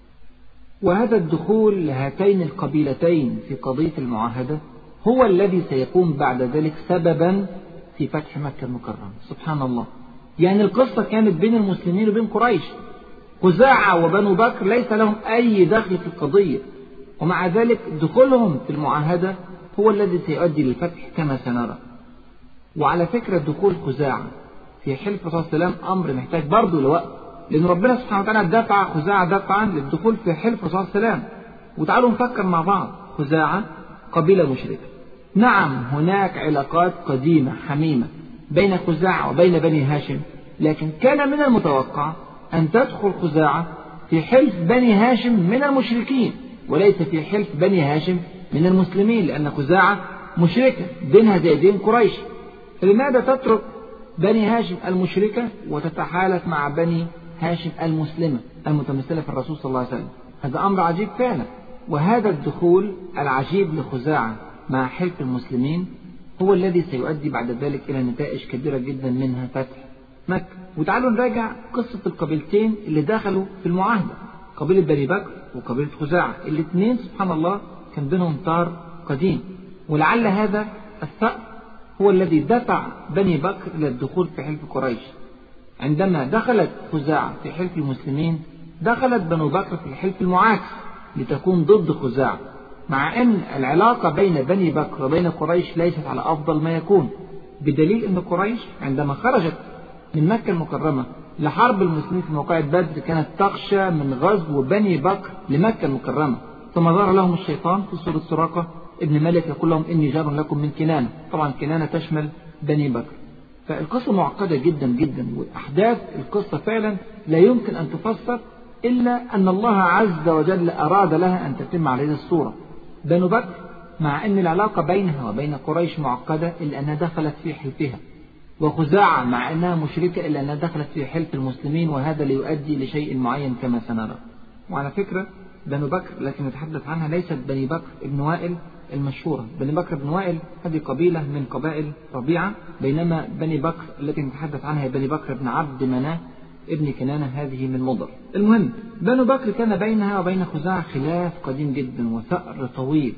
وهذا الدخول لهاتين القبيلتين في قضية المعاهدة هو الذي سيكون بعد ذلك سببا في فتح مكة المكرمة. سبحان الله، يعني القصة كانت بين المسلمين وبين قريش. خزاعة وبنو بكر ليس لهم أي دخل في القضية، ومع ذلك دخولهم في المعاهدة هو الذي سيؤدي للفتح كما سنرى. وعلى فكرة دخول خزاعة في حلف الرسول صلى الله عليه وسلم أمر محتاج برضه لوقت، لأن ربنا سبحانه وتعالى دفع خزاعة دفعا للدخول في حلف الرسول صلى الله عليه وسلم. وتعالوا نفكر مع بعض. خزاعة قبيلة مشركة، نعم هناك علاقات قديمة حميمة بين خزاعة وبين بني هاشم، لكن كان من المتوقع أن تدخل خزاعة في حلف بني هاشم من المشركين وليس في حلف بني هاشم من المسلمين، لأن خزاعة مشركة دينها زي دين قريش، فلماذا تترك بني هاشم المشركة وتتحالف مع بني هاشم المسلمة المتمثلة في الرسول صلى الله عليه وسلم؟ هذا أمر عجيب فعلا. وهذا الدخول العجيب لخزاعة مع حلف المسلمين هو الذي سيؤدي بعد ذلك إلى نتائج كبيرة جدا، منها فتح مكة. وتعالوا نراجع قصة القبيلتين اللي دخلوا في المعاهدة، قبيلة بني بكر وقبيلة خزاعة. الاثنين سبحان الله كان بينهم طار قديم، ولعل هذا الثأر هو الذي دفع بني بكر إلى الدخول في حلف قريش. عندما دخلت خزاعة في حلف المسلمين دخلت بنو بكر في الحلف المعاكس لتكون ضد خزاعة، مع أن العلاقة بين بني بكر وبين قريش ليست على أفضل ما يكون، بدليل أن قريش عندما خرجت من مكة المكرمة لحرب المسلمين في موقعة بدر كانت تخشى من غزو بني بكر لمكة المكرمة، ثم ظهر لهم الشيطان في سورة سراقة ابن مالك يقول لهم إني جار لكم من كنانة. طبعا كنانة تشمل بني بكر. فالقصة معقدة جدا جدا، وأحداث القصة فعلا لا يمكن أن تفسر إلا أن الله عز وجل أراد لها أن تتم على هذه الصورة. بنو بكر مع أن العلاقة بينها وبين قريش معقدة إلا أنها دخلت في حلفها، وخزاعة مع أنها مشركة إلا أنها دخلت في حلف المسلمين، وهذا ليؤدي لشيء معين كما سنرى. وعلى فكرة بنو بكر التي نتحدث عنها ليست بني بكر ابن وائل المشهورة. بني بكر بن وائل هذه قبيلة من قبائل ربيعة، بينما بني بكر التي نتحدث عنها هي بني بكر بن عبد مناف ابن كنانة، هذه من مضر. المهم بنو بكر كان بينها وبين خزاعة خلاف قديم جدا وثأر طويل،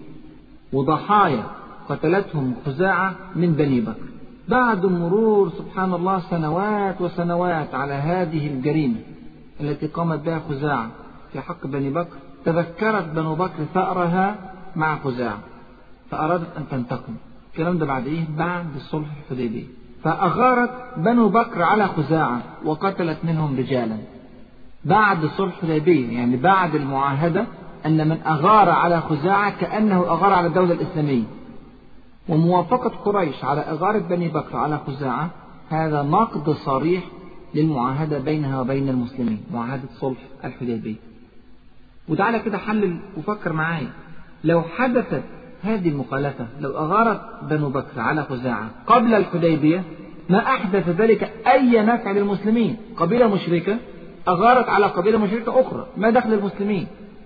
وضحايا قتلتهم خزاعة من بني بكر. بعد مرور سبحان الله سنوات وسنوات على هذه الجريمة التي قامت بها خزاعة في حق بني بكر، تذكرت بنو بكر ثأرها مع خزاعة فأرادت أن تنتقم. الكلام ده بعد إيه؟ بعد الصلح الحديبية. فأغارت بنو بكر على خزاعة وقتلت منهم رجالا بعد الصلح الحديبية، يعني بعد المعاهدة، أن من أغار على خزاعة كأنه أغار على الدولة الإسلامية. وموافقة قريش على إغارة بني بكر على خزاعة هذا نقد صريح للمعاهدة بينها وبين المسلمين، معاهدة صلح الحديبية. وتعالى كده حلل وفكر معايا، لو حدثت هذه المخالفة، لو أغارت بنو بكر على خزاعة قبل الحديبية ما أحدث ذلك أي نفع للمسلمين. قبيلة مشركة أغارت على قبيلة مشركة أخرى، ما دخل المسلمين.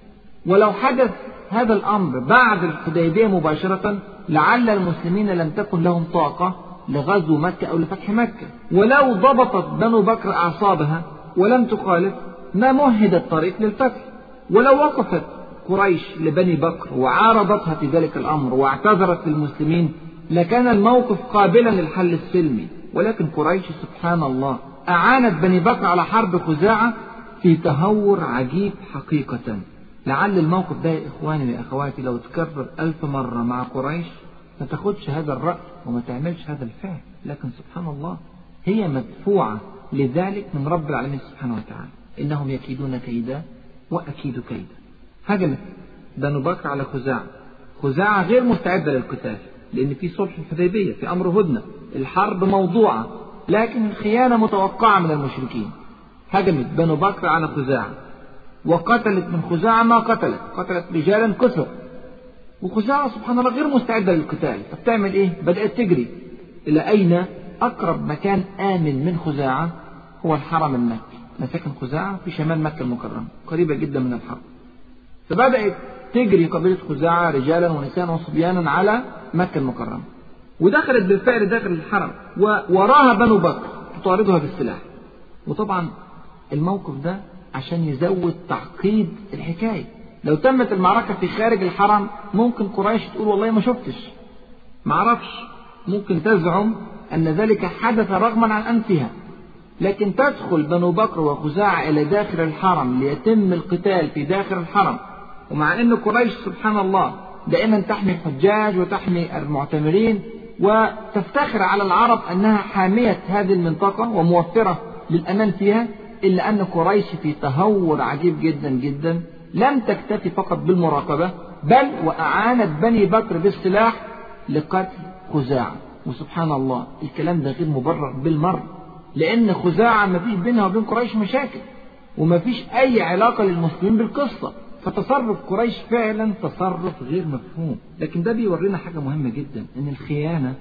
ولو حدث هذا الأمر بعد الحديبية مباشرة لعل المسلمين لم تكن لهم طاقة لغزو مكة أو لفتح مكة. ولو ضبطت بنو بكر أعصابها ولم تخالف ما مهد الطريق للفتح. ولو وقفت قريش لبني بكر وعارضتها في ذلك الأمر واعتذرت للمسلمين لكان الموقف قابلا للحل السلمي. ولكن قريش سبحان الله أعانت بني بكر على حرب خزاعة في تهور عجيب حقيقة. لعل الموقف ده يا إخواني وأخواتي لو تكرر ألف مرة مع قريش ما تاخدش هذا الرأي وما تعملش هذا الفعل، لكن سبحان الله هي مدفوعة لذلك من رب العالمين سبحانه وتعالى. إنهم يكيدون كيدا وأكيد كيدا. هجمت بنو بكر على خزاعة. خزاعة غير مستعدة للقتال لأن في صلح الحديبية، في أمر هدنة، الحرب موضوعة، لكن الخيانة متوقعة من المشركين. هجمت بنو بكر على خزاعة وقتلت من خزاعة ما قتلت، قتلت رجالا كثر. وخزاعة سبحان الله غير مستعدة للقتال، فبتعمل إيه؟ بدأت تجري إلى أين؟ أقرب مكان آمن من خزاعة هو الحرم المكي. مساكن خزاعة في شمال مكة المكرمة قريبة جدا من الحرم. فبدأت تجري قبيلة خزاعة رجالا ونساء وصبيانا على مكة المكرمة، ودخلت بالفعل داخل الحرم ووراها بنو بكر تطاردها بالسلاح. وطبعا الموقف ده عشان يزود تعقيد الحكاية. لو تمت المعركة في خارج الحرم ممكن قريش تقول والله ما شفتش، ما عرفش، ممكن تزعم أن ذلك حدث رغما عن أنفها. لكن تدخل بنو بكر وخزاعة إلى داخل الحرم ليتم القتال في داخل الحرم، ومع أن قريش سبحان الله دائما تحمي الحجاج وتحمي المعتمرين وتفتخر على العرب أنها حامية هذه المنطقة وموفرة للأمان فيها، إلا أن قريش في تهور عجيب جدا جدا لم تكتفي فقط بالمراقبة، بل وأعانت بني بكر بالسلاح لقتل خزاعة. وسبحان الله الكلام ده غير مبرر بالمرة، لأن خزاعة ما فيش بينها وبين قريش مشاكل وما فيش أي علاقة للمسلمين بالقصة، فتصرف قريش فعلا تصرف غير مفهوم، لكن ده بيورينا حاجة مهمة جدا، ان الخيانة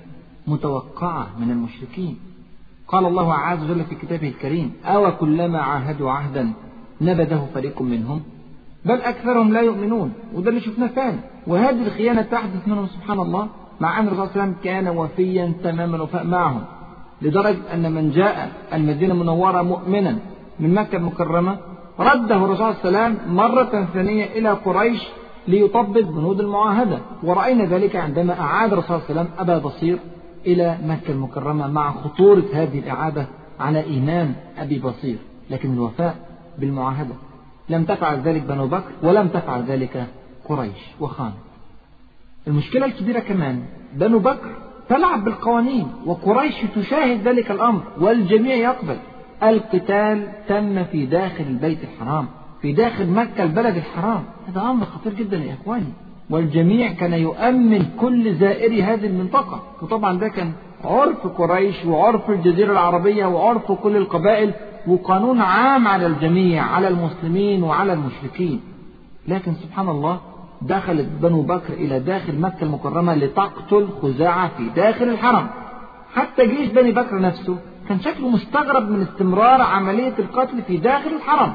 متوقعة من المشركين. قال الله عز وجل في كتابه الكريم: أو كلما عاهدوا عهدا نبذه فريق منهم بل أكثرهم لا يؤمنون. وده اللي شفناه فعلا، وهذه الخيانة تحدث منهم سبحان الله، مع أن الرسول صلى الله عليه وسلم كان وفيا تمام الوفاء معهم، لدرجة أن من جاء المدينة المنورة مؤمنا من مكة المكرمة رده الرسول صلى الله عليه وسلم مرة ثانية إلى قريش ليطبق بنود المعاهدة. ورأينا ذلك عندما أعاد الرسول صلى الله عليه وسلم أبا بصير إلى مكة المكرمة مع خطورة هذه الإعادة على إيمان أبي بصير. لكن الوفاء بالمعاهدة لم تفعل ذلك بنو بكر ولم تفعل ذلك قريش وخانت. المشكلة الكبيرة كمان بنو بكر تلعب بالقوانين وقريش تشاهد ذلك الأمر والجميع يقبل. القتال تم في داخل البيت الحرام، في داخل مكة البلد الحرام. هذا أمر خطير جدا يا إخواني، والجميع كان يؤمن كل زائري هذه المنطقة. وطبعا ده كان عرف قريش وعرف الجزيرة العربية وعرف كل القبائل، وقانون عام على الجميع، على المسلمين وعلى المشركين. لكن سبحان الله دخلت بنو بكر إلى داخل مكة المكرمة لتقتل خزاعة في داخل الحرم. حتى جيش بني بكر نفسه كان شكله مستغرب من استمرار عملية القتل في داخل الحرم.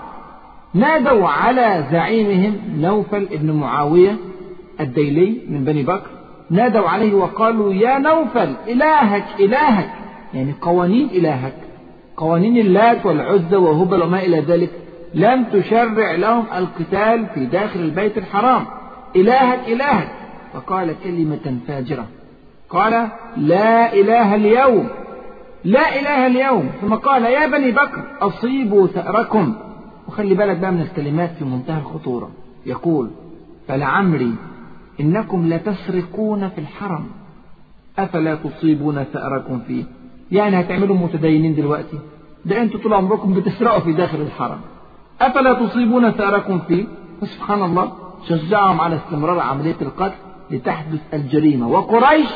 نادوا على زعيمهم نوفل ابن معاوية الديلي من بني بكر، نادوا عليه وقالوا: يا نوفل إلهك إلهك، يعني قوانين إلهك، قوانين اللات والعزى وهبل وما إلى ذلك لم تشرع لهم القتال في داخل البيت الحرام. إلهك إلهك. فقال كلمة فاجرة، قال: لا إله اليوم، لا إله اليوم. ثم قال: يا بني بكر أصيبوا ثأركم. وخلي بالك بقى من الكلمات في منتهى الخطورة. يقول: فلعمري إنكم لتسرقون في الحرم أفلا تصيبون ثأركم فيه. يعني هتعملوا متدينين دلوقتي؟ ده أنتوا طول عمركم بتسرقوا في داخل الحرم، أفلا تصيبون ثأركم فيه. فسبحان الله شجعهم على استمرار عملية القتل لتحدث الجريمة، وقريش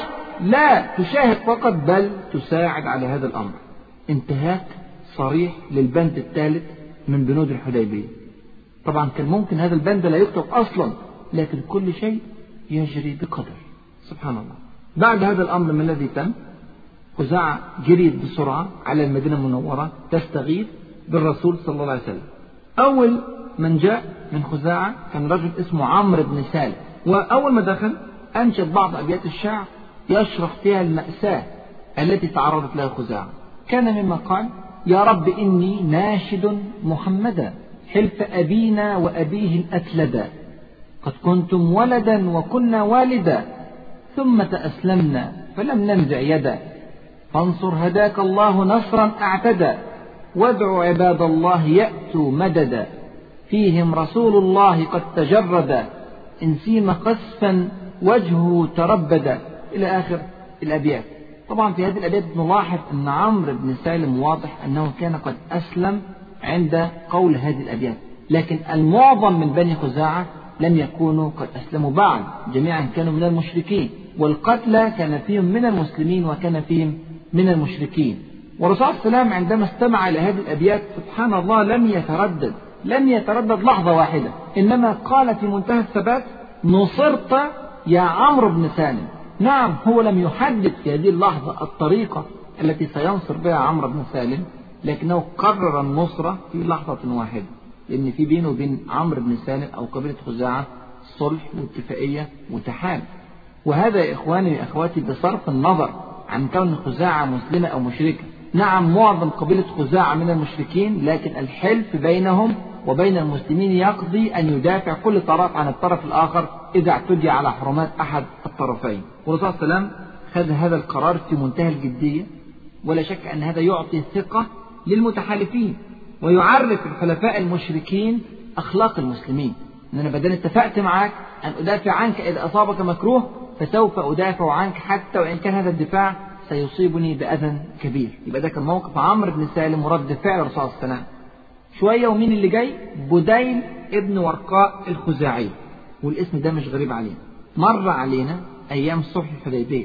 لا تشاهد فقط بل تساعد على هذا الأمر. انتهاك صريح للبند الثالث من بنود الحديبية. طبعا كان ممكن هذا البند لا يكتب أصلا، لكن كل شيء يجري بقدر. سبحان الله. بعد هذا الأمر من الذي تم، خزاعة جريت بسرعة على المدينة المنورة تستغيث بالرسول صلى الله عليه وسلم. أول من جاء من خزاعة كان رجل اسمه عمرو بن سالم، وأول ما دخل أنشد بعض أبيات الشعر يشرح فيها المأساة التي تعرضت لها خزاعة. كان مما قال: يا رب إني ناشد محمدا حلف أبينا وأبيه الأتلدا، قد كنتم ولدا وكنا والدا، ثم تأسلمنا فلم ننزع يدا، فانصر هداك الله نصرا أعتدى، وادعوا عباد الله يأتوا مددا، فيهم رسول الله قد تجرد، إن سيم قسفا وجهه تربدا، إلى آخر الأبيات. طبعا في هذه الأبيات نلاحظ أن عمرو بن سالم واضح أنه كان قد أسلم عند قول هذه الأبيات، لكن المعظم من بني خزاعة لم يكونوا قد أسلموا بعد، جميعا كانوا من المشركين، والقتلى كان فيهم من المسلمين وكان فيهم من المشركين. والرسول صلى الله عليه وسلم عندما استمع إلى هذه الأبيات سبحان الله لم يتردد، لم يتردد لحظة واحدة، إنما قال في منتهى الثبات: نصرت يا عمرو بن سالم. نعم، هو لم يحدد في هذه اللحظة الطريقة التي سينصر بها عمرو بن سالم، لكنه قرر النصرة في لحظة واحدة، لأن في بينه وبين عمرو بن سالم أو قبيلة خزاعة صلح واتفاقية وتحالف. وهذا يا إخواني يا أخواتي بصرف النظر عن كون خزاعة مسلمة أو مشركة. نعم، معظم قبيلة خزاعة من المشركين، لكن الحلف بينهم وبين المسلمين يقضي أن يدافع كل طرف عن الطرف الآخر إذا اعتدي على حرمات أحد الطرفين. والرسول صلى الله عليه وسلم خذ هذا القرار في منتهى الجدية، ولا شك أن هذا يعطي ثقة للمتحالفين ويعرف الخلفاء المشركين أخلاق المسلمين، أن أنا بدل اتفقت معك أن أدافع عنك إذا أصابك مكروه فسوف أدافع عنك حتى وإن كان هذا الدفاع سيصيبني بأذى كبير. يبقى ده كان موقف عمرو بن سالم ورد فعل الرسول صلى الله عليه وسلم. شوية ومين اللي جاي؟ بديل ابن ورقاء الخزاعي، والاسم ده مش غريب علينا، مر علينا أيام صلح الحديبية.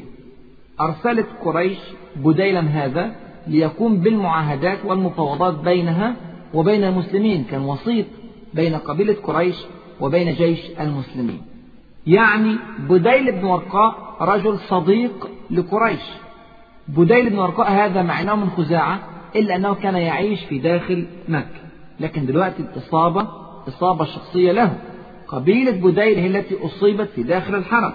أرسلت قريش بديلا هذا ليقوم بالمعاهدات والمفاوضات بينها وبين المسلمين، كان وسيط بين قبيلة قريش وبين جيش المسلمين. يعني بديل بن ورقاء رجل صديق لقريش. بديل بن ورقاء هذا مع أنه من خزاعة إلا أنه كان يعيش في داخل مكة، لكن دلوقتي الإصابة إصابة شخصية له. قبيلة بديل هي التي أصيبت في داخل الحرم.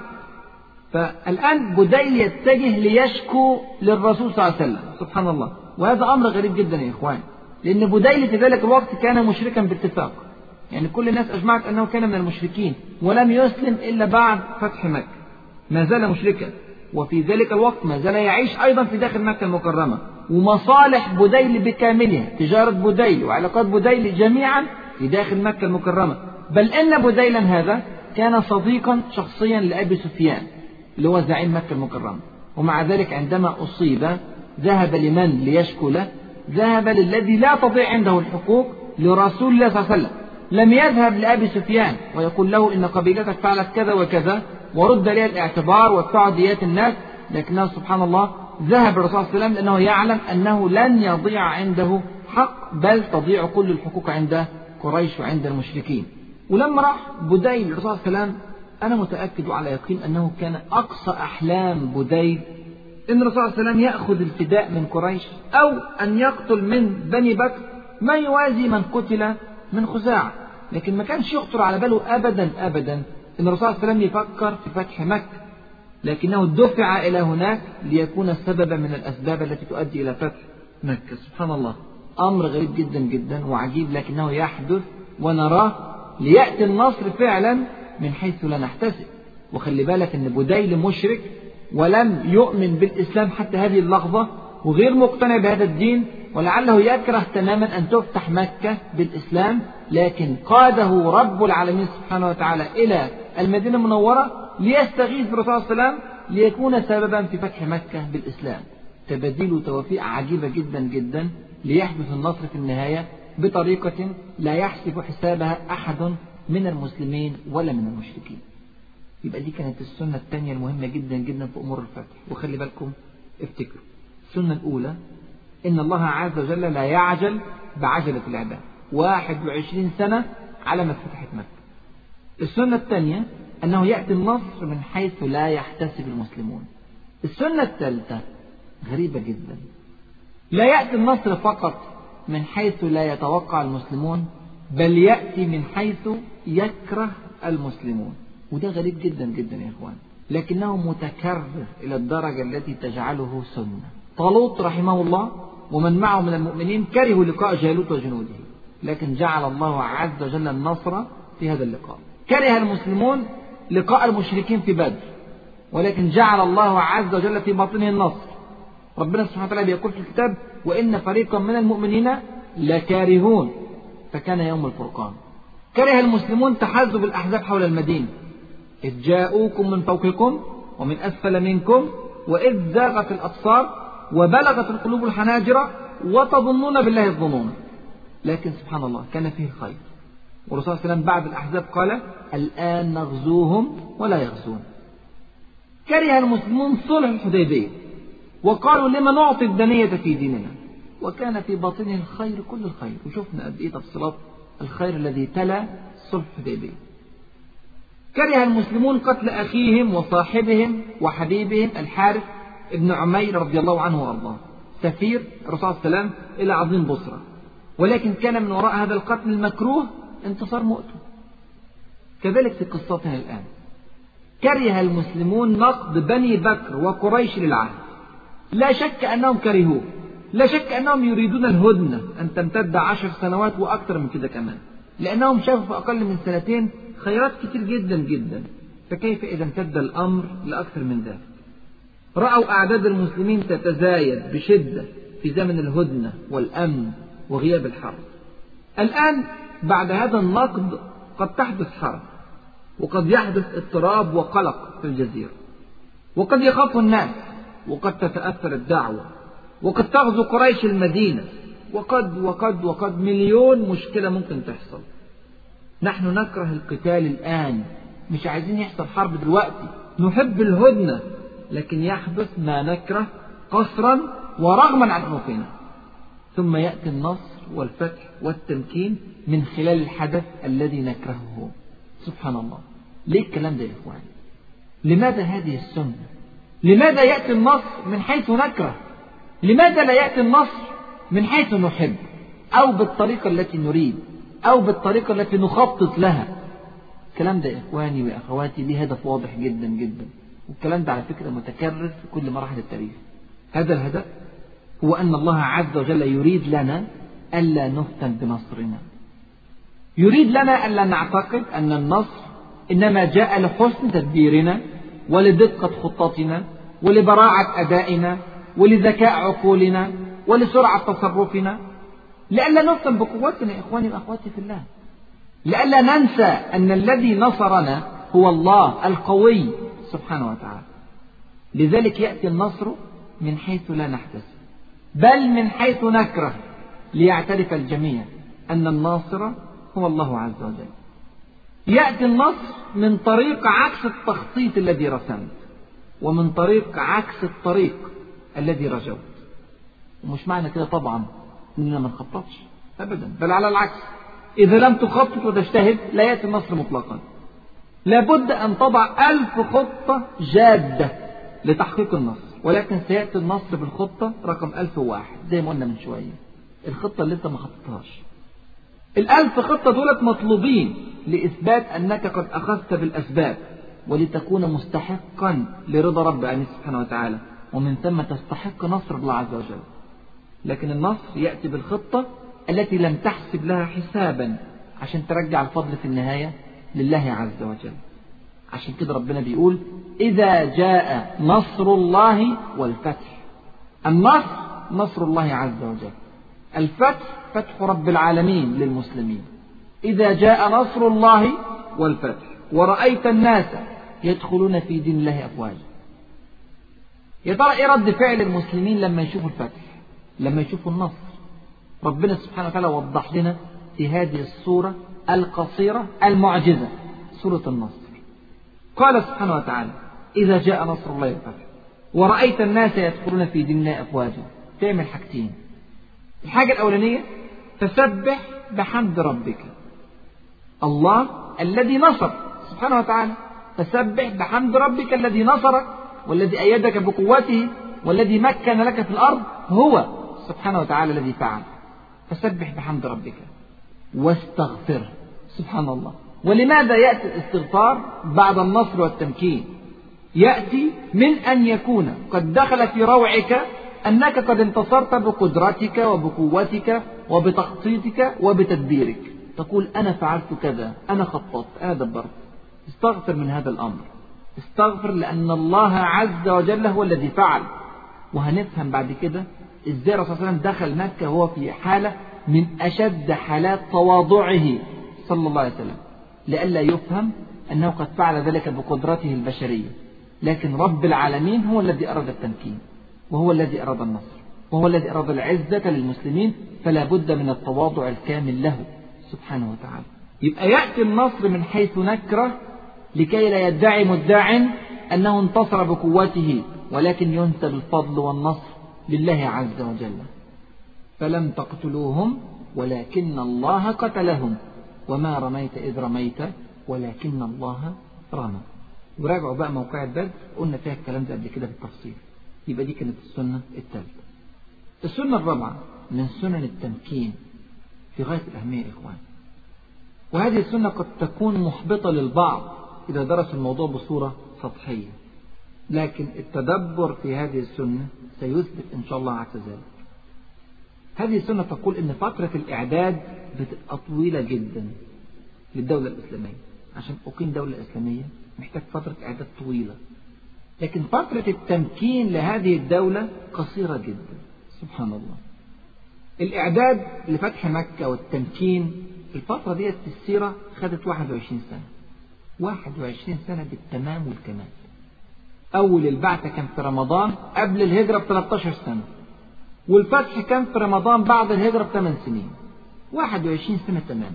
فالآن بديل يتجه ليشكو للرسول صلى الله عليه وسلم. سبحان الله، وهذا أمر غريب جدا يا إخوان، لأن بديل في ذلك الوقت كان مشركا باتفاق، يعني كل الناس أجمعت أنه كان من المشركين ولم يسلم إلا بعد فتح مكة، ما زال مشركا، وفي ذلك الوقت ما زال يعيش أيضا في داخل مكة المكرمة، ومصالح بديل بكاملها، تجارة بديل وعلاقات بديل جميعا في داخل مكة المكرمة. بل إن بديلا هذا كان صديقا شخصيا لأبي سفيان اللي هو زعيم مكة المكرمة، ومع ذلك عندما أصيب ذهب لمن ليشكو له؟ ذهب للذي لا تضيع عنده الحقوق، لرسول الله صلى الله عليه وسلم. لم يذهب لأبي سفيان ويقول له إن قبيلتك فعلت كذا وكذا ورد لي الاعتبار وادفع ديات الناس، لكنه سبحان الله ذهب الرسول صلى الله عليه وسلم لأنه يعلم أنه لن يضيع عنده حق، بل تضيع كل الحقوق عند قريش وعند المشركين. ولما راح بديل الرسول صلى الله عليه وسلم، أنا متأكد وعلى يقين أنه كان أقصى أحلام بديل إن الرسول صلى الله عليه وسلم يأخذ الفداء من قريش، أو أن يقتل من بني بكر ما يوازي من قتل من خزاعة. لكن ما كانش يخطر على باله أبدا أبدا إن الرسول صلى الله عليه وسلم يفكر في فتح مكة، لكنه دفع إلى هناك ليكون سببا من الأسباب التي تؤدي إلى فتح مكة. سبحان الله، أمر غريب جدا جدا وعجيب، لكنه يحدث ونراه ليأتي النصر فعلا من حيث لا نحتسب. وخلي بالك أن بديل مشرك ولم يؤمن بالإسلام حتى هذه اللحظة، وغير مقتنع بهذا الدين، ولعله يكره تماما أن تفتح مكة بالإسلام، لكن قاده رب العالمين سبحانه وتعالى إلى المدينة المنورة ليستغيث بالرسول صلى الله عليه وسلم ليكون سببا في فتح مكة بالإسلام. تباديل وتوافيق عجيبة جدا جدا ليحدث النصر في النهاية بطريقة لا يحسب حسابها أحد من المسلمين ولا من المشركين. يبقى دي كانت السنة الثانية المهمة جدا جدا في أمور الفتح. وخلي بالكم افتكروا السنة الأولى إن الله عز وجل لا يعجل بعجلة العباد، واحد وعشرين سنة على ما فتحت مكة. السنة الثانية أنه يأتي النصر من حيث لا يحتسب المسلمون. السنة الثالثة غريبة جدا، لا يأتي النصر فقط من حيث لا يتوقع المسلمون، بل يأتي من حيث يكره المسلمون. وده غريب جدا جدا يا إخوان، لكنه متكرر إلى الدرجة التي تجعله سنة. طالوت رحمه الله ومن معه من المؤمنين كرهوا لقاء جالوت وجنوده، لكن جعل الله عز وجل النصر في هذا اللقاء. كره المسلمون لقاء المشركين في بدر، ولكن جعل الله عز وجل في باطنه النصر. ربنا سبحانه وتعالى بيقول في الكتاب: وإن فريقا من المؤمنين لكارهون، فكان يوم الفرقان. كره المسلمون تحزب الأحزاب حول المدينة، إذ جاءوكم من فوقكم ومن أسفل منكم وإذ زاغت الأبصار وبلغت القلوب الحناجر وتظنون بالله الظنون. لكن سبحان الله كان فيه الخير، والرسول صلى الله عليه وسلم بعد الأحزاب قال: الآن نغزوهم ولا يغزون. كره المسلمون صلح الحديبية وقالوا: لما نعطي الدنية في ديننا، وكان في باطنه الخير كل الخير. وشفنا قد إيه تفصيلات الخير الذي تلا صلح الحديبية. كره المسلمون قتل أخيهم وصاحبهم وحبيبهم الحارث ابن عمير رضي الله عنه وأرضاه، سفير الرسول صلى الله عليه وسلم إلى عظيم بصرة، ولكن كان من وراء هذا القتل المكروه انتصار مؤتة. كذلك في قصتنا الآن، كره المسلمون نقض بني بكر وقريش للعهد. لا شك أنهم كرهوه، لا شك أنهم يريدون الهدنة أن تمتد عشر سنوات وأكثر من كده كمان، لأنهم شافوا في أقل من سنتين خيرات كتير جدا جدا، فكيف إذا امتد الأمر لأكثر من ذلك؟ رأوا أعداد المسلمين تتزايد بشدة في زمن الهدنة والأمن وغياب الحرب. الآن بعد هذا النقد قد تحدث حرب، وقد يحدث اضطراب وقلق في الجزيرة، وقد يخاف الناس، وقد تتأثر الدعوة، وقد تغزو قريش المدينة، وقد وقد وقد مليون مشكلة ممكن تحصل. نحن نكره القتال الآن، مش عايزين يحصل حرب دلوقتي، نحب الهدنة، لكن يحدث ما نكره قصرا ورغما عن أنوفنا. ثم يأتي النصر والفتح والتمكين من خلال الحدث الذي نكرهه. سبحان الله. ليه الكلام ده يا إخواني؟ لماذا هذه السنة؟ لماذا يأتي النصر من حيث نكره؟ لماذا لا يأتي النصر من حيث نحب، أو بالطريقة التي نريد، أو بالطريقة التي نخطط لها؟ الكلام ده يا إخواني وأخواتي ليه هدف واضح جدا جدا، والكلام ده على فكرة متكرر في كل مراحل التاريخ. هذا الهدف هو أن الله عز وجل يريد لنا ألا نفتن بنصرنا، يريد لنا ألا نعتقد أن النصر إنما جاء لحسن تدبيرنا ولدقة خطتنا ولبراعة أدائنا ولذكاء عقولنا ولسرعة تصرفنا، لئلا نفتن بقوتنا يا إخواني وأخواتي في الله، لئلا ننسى أن الذي نصرنا هو الله القوي سبحانه وتعالى. لذلك يأتي النصر من حيث لا نحتسب، بل من حيث نكره، ليعترف الجميع أن الناصر هو الله عز وجل. يأتي النصر من طريق عكس التخطيط الذي رسمت، ومن طريق عكس الطريق الذي رجوت. ومش معنى كده طبعا إننا ما نخططش أبدا، بل على العكس، إذا لم تخطط وتجتهد لا يأتي النصر مطلقا. لابد أن تضع ألف خطة جادة لتحقيق النصر، ولكن سيأتي النصر بالخطة رقم ألف وواحد زي ما قلنا من شوية، الخطة اللي انت ما خططهاش. الألف خطة دولت مطلوبين لإثبات أنك قد أخذت بالأسباب، ولتكون مستحقا لرضا رب العالمين سبحانه وتعالى، ومن ثم تستحق نصر الله عز وجل. لكن النصر يأتي بالخطة التي لم تحسب لها حسابا، عشان ترجع الفضل في النهاية لله عز وجل. عشان كده ربنا بيقول إذا جاء نصر الله والفتح. النصر نصر الله عز وجل، الفتح فتح رب العالمين للمسلمين. إذا جاء نصر الله والفتح ورأيت الناس يدخلون في دين الله أفواجا. يا ترى إيه رد فعل المسلمين لما يشوفوا الفتح، لما يشوفوا النصر؟ ربنا سبحانه وتعالى وضح لنا في هذه السورة القصيرة المعجزة، سورة النصر. قال سبحانه وتعالى إذا جاء نصر الله والفتح ورأيت الناس يدخلون في دين الله أفواجا. تعمل حاجتين. الحاجة الأولانية تسبح بحمد ربك، الله الذي نصر سبحانه وتعالى. تسبح بحمد ربك الذي نصرك والذي أيدك بقوته والذي مكن لك في الأرض، هو سبحانه وتعالى الذي فعل. فسبح بحمد ربك واستغفره. سبحان الله. ولماذا يأتي الاستغفار بعد النصر والتمكين؟ يأتي من أن يكون قد دخل في روعك أنك قد انتصرت بقدرتك وبقوتك وبتخطيطك وبتدبيرك، تقول أنا فعلت كذا، أنا خططت، أنا دبرت. استغفر من هذا الأمر، استغفر، لأن الله عز وجل هو الذي فعل. وهنفهم بعد كده إزاي الرسول صلى الله عليه وسلم دخل مكة وهو في حالة من أشد حالات تواضعه صلى الله عليه وسلم، لئلا يفهم أنه قد فعل ذلك بقدرته البشرية، لكن رب العالمين هو الذي أراد التمكين، وهو الذي أراد النصر، وهو الذي أراد العزة للمسلمين، فلا بد من التواضع الكامل له سبحانه وتعالى. يبقى يأتي النصر من حيث نكره لكي لا يدعي مدع أنه انتصر بقوته، ولكن ينسب الفضل والنصر لله عز وجل. فلم تقتلوهم ولكن الله قتلهم وما رميت إذ رميت ولكن الله رمى. وراجعوا بقى موقع بدر، قلنا فيها الكلام ده قبل كده بالتفصيل. يبقى دي كانت السنة الثالثة. السنة الرابعة من سنن التمكين في غاية الأهمية يا إخوان، وهذه السنة قد تكون محبطة للبعض إذا درس الموضوع بصورة سطحية، لكن التدبر في هذه السنة سيثبت إن شاء الله عكس ذلك. هذه السنة تقول إن فترة الإعداد بتبقى طويلة جدا للدولة الإسلامية. عشان أقيم دولة إسلامية محتاج فترة إعداد طويلة، لكن فترة التمكين لهذه الدولة قصيرة جدا. سبحان الله. الإعداد لفتح مكة والتمكين الفترة دي في السيرة خدت واحد وعشرين سنة، واحد وعشرين سنة بالتمام والكمال. أول البعثة كان في رمضان قبل الهجرة بثلاثة عشر سنة، والفتح كان في رمضان بعد الهجرة بثمان سنين، واحد وعشرين سنة تماما.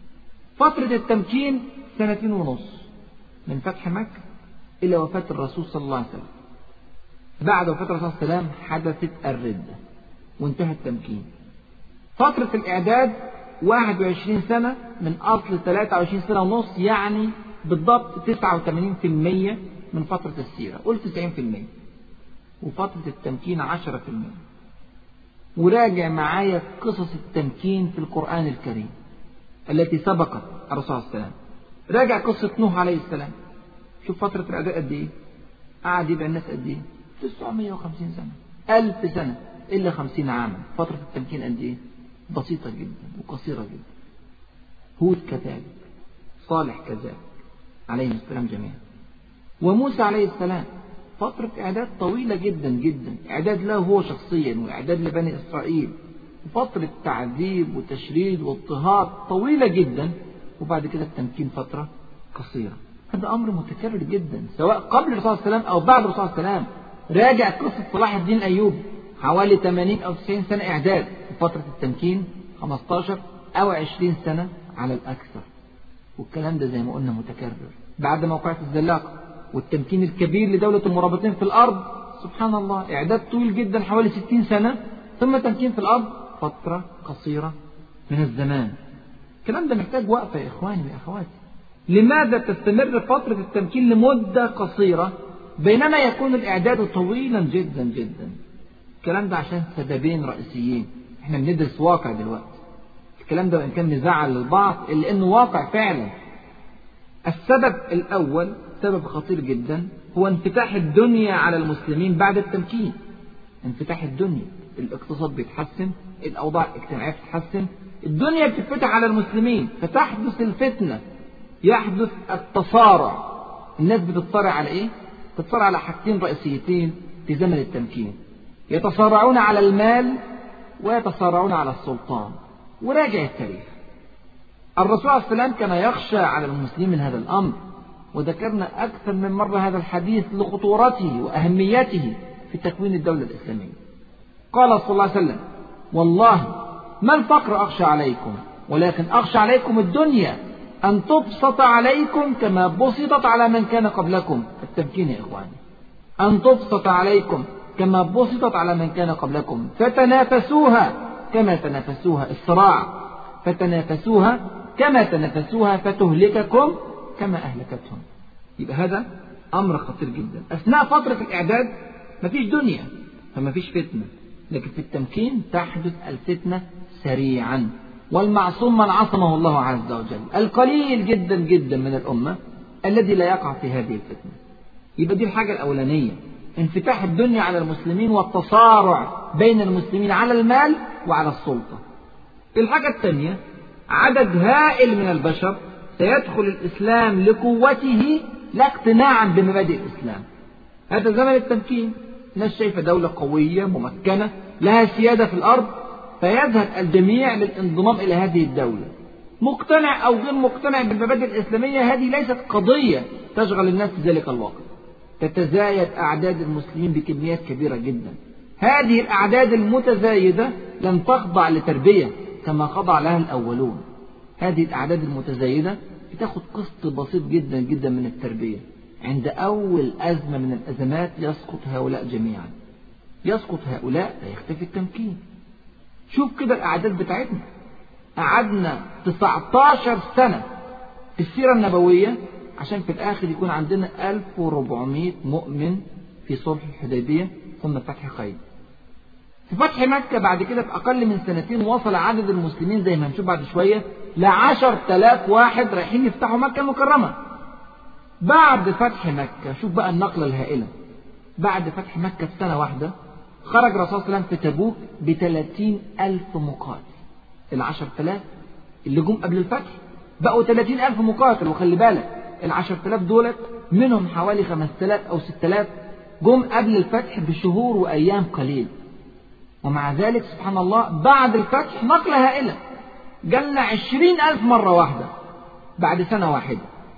فترة التمكين سنتين ونص من فتح مكة إلى وفاة الرسول صلى الله عليه وسلم. بعد وفاة الرسول صلى الله عليه وسلم حدثت الردة وانتهى التمكين. فترة الإعداد واحد وعشرين سنة من أصل ثلاثة وعشرين سنة ونص، يعني بالضبط تسعة وثمانين بالمئة من فترة السيرة، قول تسعين بالمئة، وفترة التمكين عشرة بالمئة. وراجع معايا قصص التمكين في القرآن الكريم التي سبقت الرسول صلى الله عليه وسلم. راجع قصة نوح عليه السلام، شوف فترة الإعداد قد إيه، قعد يدعي الناس قد إيه، تسعمائة وخمسين سنة، ألف سنة إلا خمسين عاما. فترة التمكين قد إيه، بسيطة جدا وقصيرة جدا. هود كذلك، صالح كذلك عليه السلام جميعا. وموسى عليه السلام فترة إعداد طويلة جدا جدا، إعداد له هو شخصيا وإعداد لبني إسرائيل، وفترة تعذيب وتشريد واضطهاد طويلة جدا، وبعد كده التمكين فترة قصيرة. هذا أمر متكرر جدا سواء قبل الرسول صلى الله عليه وسلم أو بعد الرسول صلى الله عليه وسلم. راجع قصة صلاح الدين الأيوبي، حوالي ثمانين أو تسعين سنة إعداد، وفترة التمكين خمسة عشر أو عشرين سنة على الأكثر. والكلام ده زي ما قلنا متكرر. بعد موقعة الزلاقة والتمكين الكبير لدولة المرابطين في الأرض، سبحان الله، إعداد طويل جدا حوالي ستين سنة، ثم تمكين في الأرض فترة قصيرة من الزمان. الكلام ده محتاج وقفة يا إخواني وأخواتي. لماذا تستمر فترة التمكين لمدة قصيرة بينما يكون الإعداد طويلا جدا جدا؟ الكلام ده عشان سببين رئيسيين. احنا بندرس واقع دلوقتي. الكلام ده وإن كان مزعل للبعض إلا إنه واقع فعلا. السبب الأول سبب خطير جدا، هو انفتاح الدنيا على المسلمين بعد التمكين. انفتاح الدنيا، الاقتصاد بيتحسن، الأوضاع الاجتماعية بتتحسن، الدنيا بتتفتح على المسلمين، فتحدث الفتنة، يحدث التصارع. الناس بتتصارع على إيه؟ بتتصارع على حاجتين رئيسيتين في زمن التمكين، يتصارعون على المال ويتصارعون على السلطان. وراجع التاريخ، الرسول عليه السلام كان يخشى على المسلمين من هذا الأمر، وذكرنا أكثر من مرة هذا الحديث لخطورته وأهميته في تكوين الدولة الإسلامية. قال صلى الله عليه وسلم: والله ما الفقر أخشى عليكم، ولكن أخشى عليكم الدنيا أن تبسط عليكم كما بسطت على من كان قبلكم. التمكين يا إخواني، أن تبسط عليكم كما بسطت على من كان قبلكم، فتنافسوها كما تنافسوها، الصراع، فتنافسوها كما تنافسوها، فتهلككم كما أهلكتهم. يبقى هذا أمر خطير جدا. أثناء فترة الإعداد مفيش دنيا فما فيش فتنة، لكن في التمكين تحدث الفتنة سريعا. والمعصوم من عصمه الله عز وجل، القليل جدا جدا من الأمة الذي لا يقع في هذه الفتنة. يبقى دي الحاجة الأولانية، انفتاح الدنيا على المسلمين والتصارع بين المسلمين على المال وعلى السلطة. الحاجة الثانية، عدد هائل من البشر سيدخل الإسلام لقوته لا اقتناعا بمبادئ الإسلام. هذا زمن التمكين، ناس شايفة دولة قوية ممكنة لها سيادة في الأرض، فيذهب الجميع للانضمام إلى هذه الدولة. مقتنع أو غير مقتنع بالمبادئ الإسلامية، هذه ليست قضية تشغل الناس في ذلك الوقت. تتزايد أعداد المسلمين بكميات كبيرة جدا. هذه الأعداد المتزايدة لم تخضع لتربية كما خضع لها الأولون. هذه الأعداد المتزايدة بتاخد قسط بسيط جدا جدا من التربية. عند أول أزمة من الأزمات يسقط هؤلاء جميعا، يسقط هؤلاء فيختفي التمكين. شوف كده الأعداد بتاعتنا، قعدنا تسعة عشر سنة في السيرة النبوية عشان في الآخر يكون عندنا ألف وأربعمائة مؤمن في صلح الحديبية ثم فتح خيبر. في فتح مكة بعد كده في أقل من سنتين وصل عدد المسلمين زي ما هنشوف بعد شوية لعشر تلاف واحد رايحين يفتحوا مكة المكرمة. بعد فتح مكة، شوف بقى النقلة الهائلة، بعد فتح مكة بسنة واحدة خرج الرسول صلى الله عليه وسلم في تبوك بثلاثين ألف مقاتل. العشر تلاف اللي جم قبل الفتح بقوا ثلاثين ألف مقاتل. وخلي بالك العشر تلاف دولت منهم حوالي خمسة آلاف أو ستة آلاف جم قبل الفتح بشهور وأيام قليل. ومع ذلك سبحان الله بعد الفتح نقلة هائلة، جالنا عشرين ألف مرة واحدة بعد سنة واحدة.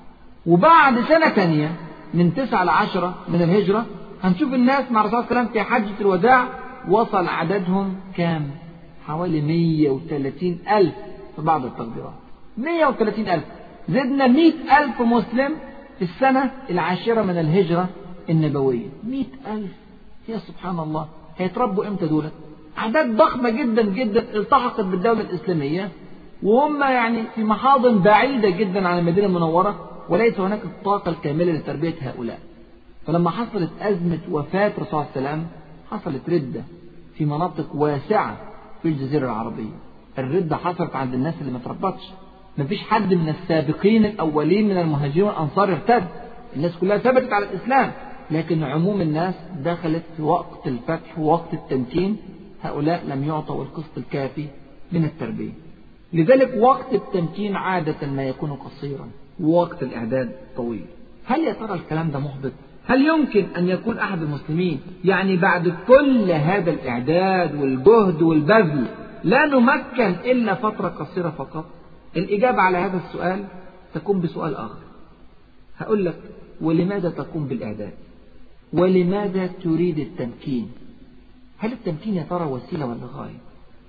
وبعد سنة تانية من تسعة لعشرة من الهجرة هنشوف الناس مع الرسول صلى الله عليه وسلم في حجة الوداع وصل عددهم كام؟ حوالي مية وثلاثين ألف في بعض التقديرات، مية وثلاثين ألف. زدنا مئة ألف مسلم في السنة العاشرة من الهجرة النبوية. مئة ألف، يا سبحان الله، هيتربوا امتى دولة؟ أعداد ضخمة جدا جدا التحقت بالدولة الإسلامية وهم يعني في محاضن بعيدة جدا عن المدينة المنورة، وليس هناك الطاقة الكاملة لتربية هؤلاء. فلما حصلت أزمة وفاة الرسول صلى الله عليه وسلم حصلت ردة في مناطق واسعة في الجزيرة العربية. الردة حصلت عند الناس اللي ما تربتش. مفيش حد من السابقين الأولين من المهاجرين والأنصار ارتد، الناس كلها ثبتت على الإسلام، لكن عموم الناس دخلت في وقت الفتح ووقت التمكين، هؤلاء لم يعطوا القسط الكافي من التربية. لذلك وقت التمكين عادة ما يكون قصيرا ووقت الإعداد طويل. هل يا ترى الكلام ده محبط؟ هل يمكن أن يكون أحد المسلمين يعني بعد كل هذا الإعداد والجهد والبذل لا نمكن إلا فترة قصيرة فقط؟ الإجابة على هذا السؤال تكون بسؤال آخر. هقول لك: ولماذا تقوم بالإعداد؟ ولماذا تريد التمكين؟ هل التمكين يا ترى وسيلة ولا غاية؟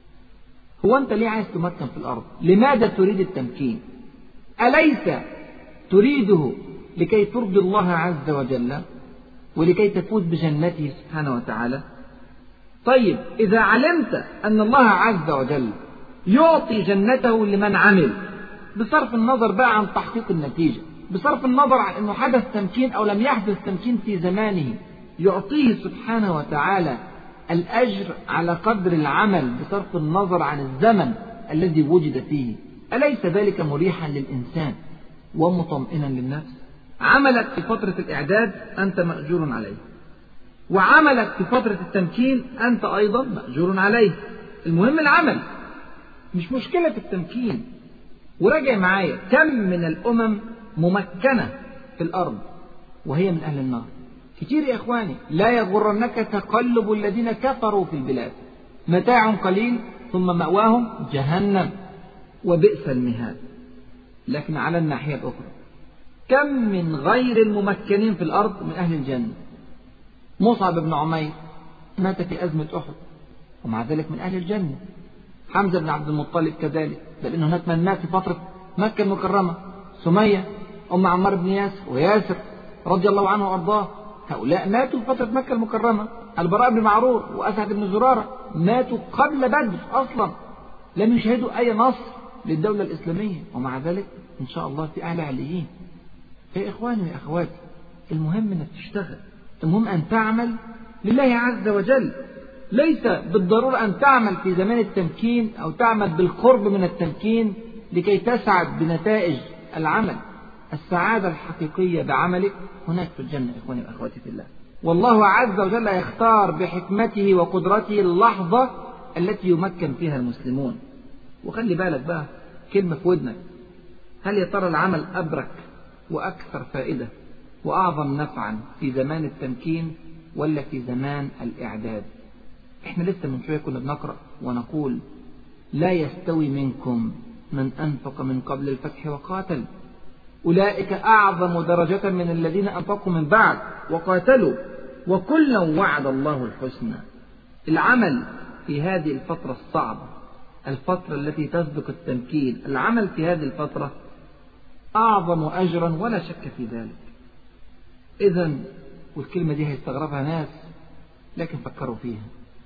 هو أنت ليه عايز تمكن في الأرض؟ لماذا تريد التمكين؟ أليس تريده لكي ترضي الله عز وجل ولكي تفوز بجنته سبحانه وتعالى؟ طيب إذا علمت أن الله عز وجل يعطي جنته لمن عمل، بصرف النظر بقى عن تحقيق النتيجة، بصرف النظر عن أنه حدث تمكين أو لم يحدث تمكين في زمانه، يعطيه سبحانه وتعالى الأجر على قدر العمل بصرف النظر عن الزمن الذي وجد فيه. أليس ذلك مريحا للإنسان ومطمئنا للنفس؟ عملك في فترة الإعداد أنت مأجور عليه، وعملك في فترة التمكين أنت أيضا مأجور عليه. المهم العمل، مش مشكلة التمكين. وراجع معايا كم من الأمم ممكنة في الأرض وهي من أهل النار. كتير يا إخواني. لا يغرنك تقلب الذين كفروا في البلاد، متاع قليل ثم مأواهم جهنم وبئس المهاد. لكن على الناحية الأخرى كم من غير الممكنين في الأرض من أهل الجنة. مصعب بن عمير مات في أزمة أحد ومع ذلك من أهل الجنة. حمزة بن عبد المطلب كذلك، بل إن هناك من مات في فترة مكة المكرمة. سمية أم عمار بن ياسر وياسر رضي الله عنه وأرضاه، هؤلاء ماتوا في فترة مكة المكرمة. البراء بن معرور وأسعد بن زرارة ماتوا قبل بدر أصلا، لم يشهدوا أي نصر للدولة الإسلامية، ومع ذلك إن شاء الله في أعلى عليين. يا إخواني ويا أخواتي، المهم أنك تشتغل، المهم أن تعمل لله عز وجل. ليس بالضرورة أن تعمل في زمان التمكين أو تعمل بالقرب من التمكين لكي تسعد بنتائج العمل. السعادة الحقيقية بعملك هناك في الجنة إخواني وأخواتي في الله. والله عز وجل يختار بحكمته وقدرته اللحظة التي يمكن فيها المسلمون. وخلي بالك بقى كلمة في ودنك: هل يا ترى العمل أبرك وأكثر فائدة وأعظم نفعا في زمان التمكين ولا في زمان الإعداد؟ إحنا لسه من شوية كنا بنقرأ ونقول: لا يستوي منكم من أنفق من قبل الفتح وقاتل، أولئك أعظم درجة من الذين أنفقوا من بعد وقاتلوا، وكلا وعد الله الحسنى. العمل في هذه الفترة الصعبة، الفترة التي تسبق التمكين، العمل في هذه الفترة أعظم أجرا ولا شك في ذلك. إذن، والكلمة دي هيستغربها ناس لكن فكروا فيها،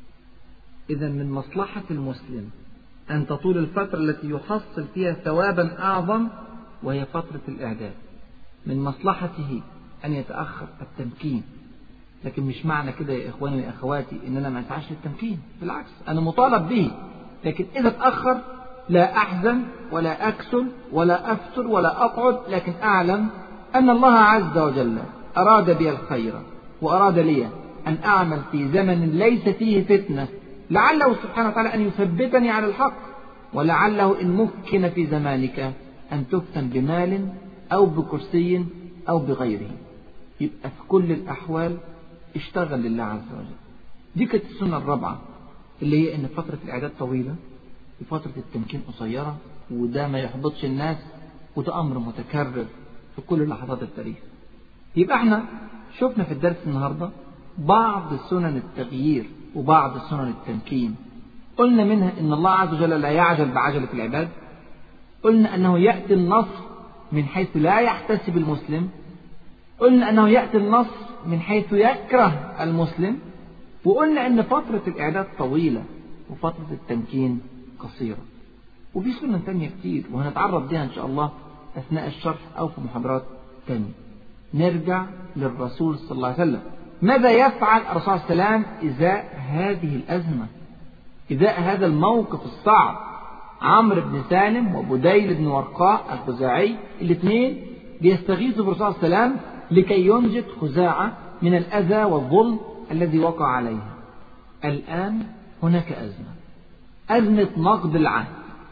إذن من مصلحة المسلم أن تطول الفترة التي يحصل فيها ثوابا أعظم وهي فترة الإعداد. من مصلحته أن يتأخر التمكين، لكن مش معنى كده يا إخواني وأخواتي إن أنا ما أسعاش للتمكين، بالعكس أنا مطالب به، لكن إذا تأخر لا أحزن ولا أكسل ولا أفتر ولا أقعد، لكن أعلم أن الله عز وجل أراد بي الخير وأراد لي أن أعمل في زمن ليس فيه فتنة، لعله سبحانه وتعالى أن يثبتني على الحق، ولعله إن مكن في زمانك أن تفتن بمال أو بكرسي أو بغيره. يبقى في كل الأحوال اشتغل لله عز وجل. دي كانت السنة الرابعة، اللي هي إن فترة الإعداد طويلة وفترة التمكين قصيرة، وده ما يحبطش الناس، وده أمر متكرر في كل لحظات التاريخ. يبقى احنا شفنا في الدرس النهاردة بعض سنن التغيير وبعض سنن التمكين. قلنا منها إن الله عز وجل لا يعجل بعجلة العباد، قلنا أنه يأتي النصر من حيث لا يحتسب المسلم، قلنا أنه يأتي النصر من حيث يكره المسلم، وقلنا أن فترة الإعداد طويلة وفترة التمكين قصيرة. وفي سنن تانية كتير وهنتعرض لها إن شاء الله أثناء الشرح أو في محاضرات تانية. نرجع للرسول صلى الله عليه وسلم. ماذا يفعل الرسول صلى الله عليه وسلم إزاء هذه الأزمة، إزاء هذا الموقف الصعب؟ عمرو بن سالم وبديل بن ورقاء الخزاعي الاثنين بيستغيثوا بالرسول صلى الله عليه وسلم لكي ينجد خزاعة من الأذى والظلم الذي وقع عليها. الآن هناك أزمة، أزمة نقض العهد،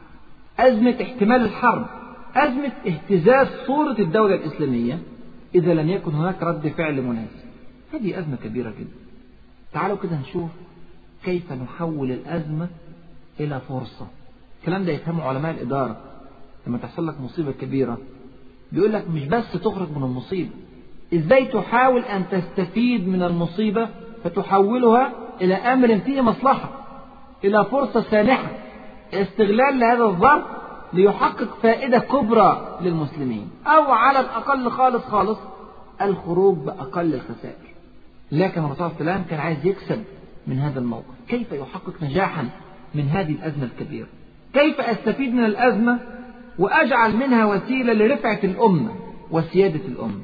أزمة احتمال الحرب، أزمة اهتزاز صورة الدولة الإسلامية إذا لم يكن هناك رد فعل مناسب. هذه أزمة كبيرة جدا. تعالوا كده نشوف كيف نحول الأزمة إلى فرصة. الكلام ده يفهمه علماء الإدارة. لما تحصل لك مصيبة كبيرة بيقول لك مش بس تخرج من المصيبة، إزاي تحاول أن تستفيد من المصيبة فتحولها إلى أمر فيه مصلحة، إلى فرصة سانحة، استغلال لهذا الظرف ليحقق فائدة كبرى للمسلمين، أو على الأقل خالص خالص الخروج بأقل الخسائر. لكن الرسول صلى الله عليه وسلم كان عايز يكسب من هذا الموقف. كيف يحقق نجاحا من هذه الأزمة الكبيرة؟ كيف أستفيد من الأزمة وأجعل منها وسيلة لرفعة الأمة وسيادة الأمة؟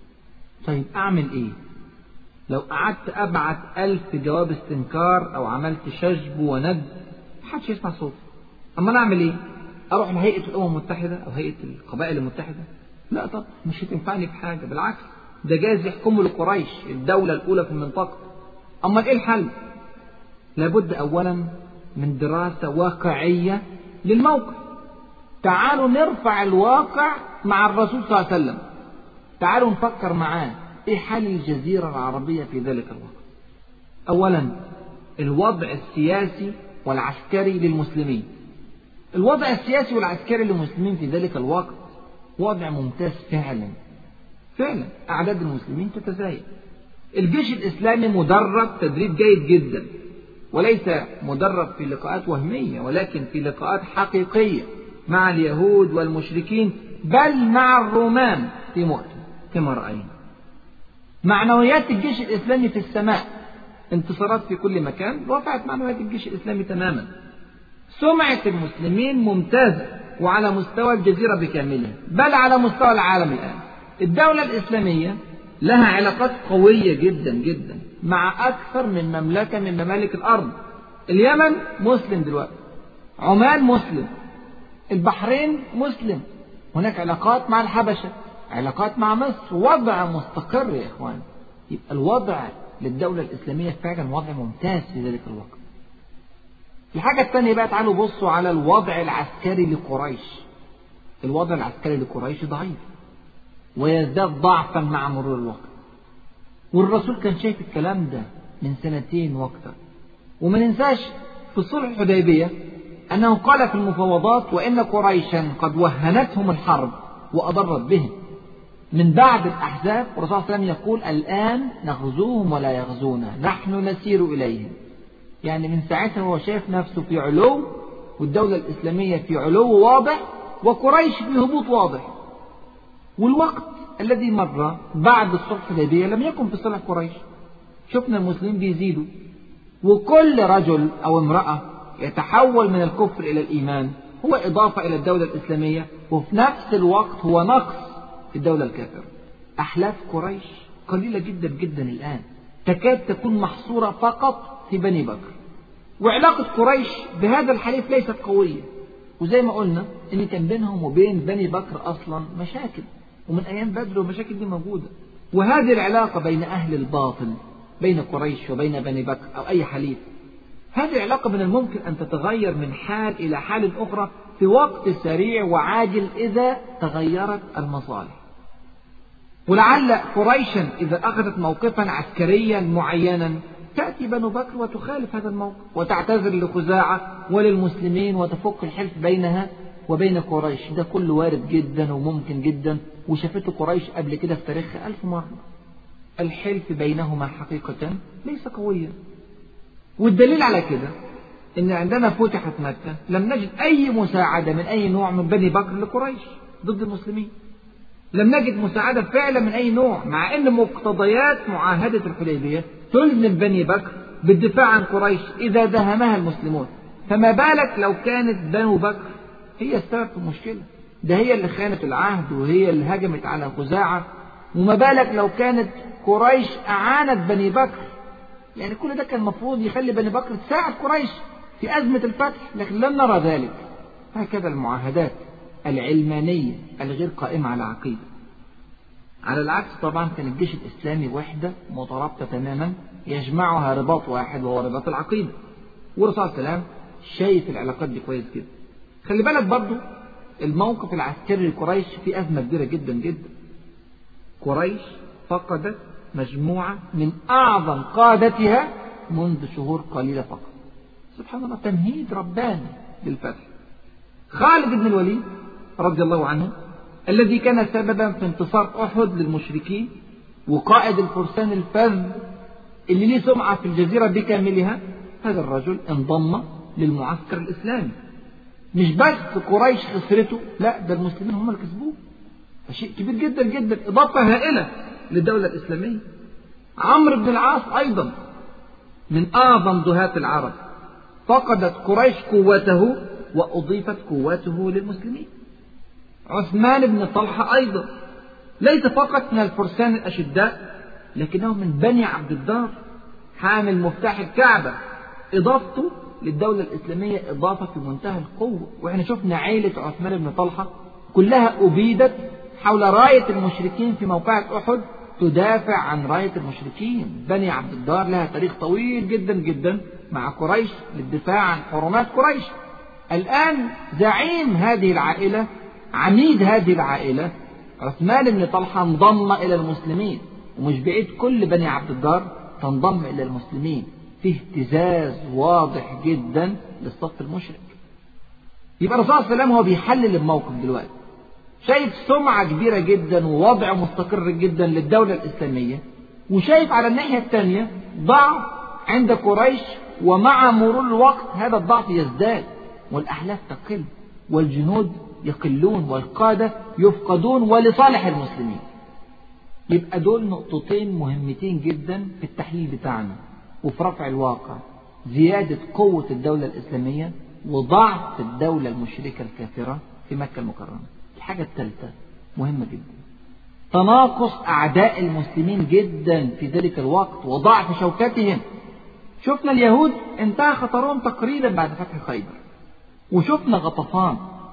طيب أعمل إيه؟ لو قعدت أبعت ألف جواب استنكار أو عملت شجب وند محدش يسمع صوتي. أما أنا أعمل إيه؟ أروح لهيئة الأمم المتحدة أو هيئة القبائل المتحدة؟ لا طب مش هتنفعني بحاجة، بالعكس ده جايز يحكموا لقريش الدولة الأولى في المنطقة. أما إيه الحل؟ لابد أولا من دراسة واقعية للموقف. تعالوا نرفع الواقع مع الرسول صلى الله عليه وسلم. تعالوا نفكر معاه إيه حال الجزيرة العربية في ذلك الوقت. أولا الوضع السياسي والعسكري للمسلمين. الوضع السياسي والعسكري للمسلمين في ذلك الوقت وضع ممتاز فعلا. فعلا أعداد المسلمين تتزايد. الجيش الإسلامي مدرب تدريب جيد جدا، وليس مدرب في لقاءات وهمية ولكن في لقاءات حقيقية مع اليهود والمشركين، بل مع الرومان في مؤتة كما رأينا. معنويات الجيش الإسلامي في السماء، انتصارات في كل مكان، رفعت معنويات الجيش الإسلامي تماما. سمعة المسلمين ممتازة وعلى مستوى الجزيرة بكاملها، بل على مستوى العالم الآن. الدولة الإسلامية لها علاقات قوية جدا جدا مع أكثر من مملكة من ممالك الأرض. اليمن مسلم دلوقتي، عمان مسلم، البحرين مسلم، هناك علاقات مع الحبشة، علاقات مع مصر، وضع مستقر يا إخوان. يبقى الوضع للدولة الإسلامية فعلا وضع ممتاز في ذلك الوقت. الحاجة الثانية بقى، تعالوا بصوا على الوضع العسكري لقريش. الوضع العسكري لقريش ضعيف ويزداد ضعفا مع مرور الوقت، والرسول كان شايف الكلام ده من سنتين وأكثر. وما ننساش في صلح الحديبية أنه قال في المفاوضات: وإن قريشا قد وهنتهم الحرب وأضرت بهم. من بعد الأحزاب الرسول صلى الله عليه وسلم يقول: الآن نغزوهم ولا يغزونا، نحن نسير إليهم. يعني من ساعتها هو شايف نفسه في علو، والدولة الإسلامية في علو واضح، وقريش في هبوط واضح. والوقت الذي مر بعد الصلح الحديبية لم يكن في صلح قريش. شفنا المسلمين بيزيدوا، وكل رجل أو امرأة يتحول من الكفر إلى الإيمان هو إضافة إلى الدولة الإسلامية، وفي نفس الوقت هو نقص في الدولة الكافرة. أحلاف قريش قليلة جدا جدا الآن، تكاد تكون محصورة فقط في بني بكر. وعلاقة قريش بهذا الحليف ليست قوية، وزي ما قلنا إن كان بينهم وبين بني بكر أصلا مشاكل، ومن أيام بدر والمشاكل دي موجودة. وهذه العلاقة بين أهل الباطل بين قريش وبين بني بكر أو أي حليف، هذه العلاقة من الممكن أن تتغير من حال إلى حال أخرى في وقت سريع وعاجل إذا تغيرت المصالح. ولعل قريشا إذا أخذت موقفا عسكريا معينا تأتي بنو بكر وتخالف هذا الموقف وتعتذر لخزاعة وللمسلمين وتفك الحلف بينها وبين قريش. ده كله وارد جدا وممكن جدا، وشافته قريش قبل كده في تاريخها ألف مرة. الحلف بينهما حقيقة ليس قويا، والدليل على كده إن عندما فتحت مكة لم نجد أي مساعدة من أي نوع من بني بكر لقريش ضد المسلمين. لم نجد مساعدة فعلا من أي نوع، مع أن مقتضيات معاهدة الحديبية تلزم بني بكر بالدفاع عن قريش إذا دهمها المسلمون. فما بالك لو كانت بنو بكر هي السبب في المشكلة، ده هي اللي خانت العهد وهي اللي هجمت على خزاعة، وما بالك لو كانت قريش أعانت بني بكر. يعني كل ده كان المفروض يخلي بني بكر تساعد قريش في أزمة الفتح، لكن لم نرى ذلك. هكذا المعاهدات العلمانية الغير قائمة على عقيدة. على العكس طبعا كان الجيش الإسلامي وحدة مترابطة تماما يجمعها رباط واحد وهو رباط العقيدة، والرسول صلى الله عليه وسلم شايف العلاقات دي كويس جدا. خلي بالك برضو الموقف العسكري لقريش في أزمة كبيرة جدا جدا. قريش فقدت مجموعة من أعظم قادتها منذ شهور قليلة فقط. سبحان الله، تمهيد رباني للفتح. خالد بن الوليد رضي الله عنه الذي كان سببا في انتصار أحد للمشركين وقائد الفرسان الفذ اللي ليه سمعة في الجزيرة بكاملها، هذا الرجل انضم للمعسكر الإسلامي. مش بس قريش خسرته، لا ده المسلمين هم اللي كسبوه. شيء كبير جدا جدا، إضافة هائلة للدولة الإسلامية. عمرو بن العاص أيضا من أعظم دهاة العرب، فقدت قريش قوته وأضيفت قوته للمسلمين. عثمان بن طلحة أيضا ليس فقط من الفرسان الأشداء، لكنه من بني عبد الدار، حامل مفتاح الكعبة. إضافته للدولة الإسلامية إضافة في منتهى القوة. وإحنا شفنا عائلة عثمان بن طلحة كلها أبيدت حول راية المشركين في موقعة أحد، تدافع عن راية المشركين. بني عبد الدار لها تاريخ طويل جدا جدا مع قريش للدفاع عن حرمات قريش. الآن زعيم هذه العائلة، عميد هذه العائلة، عثمان بن طلحة انضم إلى المسلمين، ومش بعيد كل بني عبد الدار تنضم إلى المسلمين. في اهتزاز واضح جدا للصف المشرك. يبقى الرسول صلى الله عليه وسلم هو بيحلل الموقف دلوقتي، شايف سمعة كبيرة جدا ووضع مستقر جدا للدولة الإسلامية، وشايف على الناحية الثانية ضعف عند قريش، ومع مرور الوقت هذا الضعف يزداد والأحلاف تقل والجنود يقلون والقادة يفقدون ولصالح المسلمين. يبقى دول نقطتين مهمتين جدا في التحليل بتاعنا وفي رفع الواقع: زيادة قوة الدولة الإسلامية وضعف الدولة المشركة الكافرة في مكة المكرمة. الحاجة الثالثة مهمة جدا: تناقص أعداء المسلمين جدا في ذلك الوقت وضعف شوكتهم. شفنا اليهود انتهى خطرهم تقريبا بعد فتح خيبر، وشفنا غطفان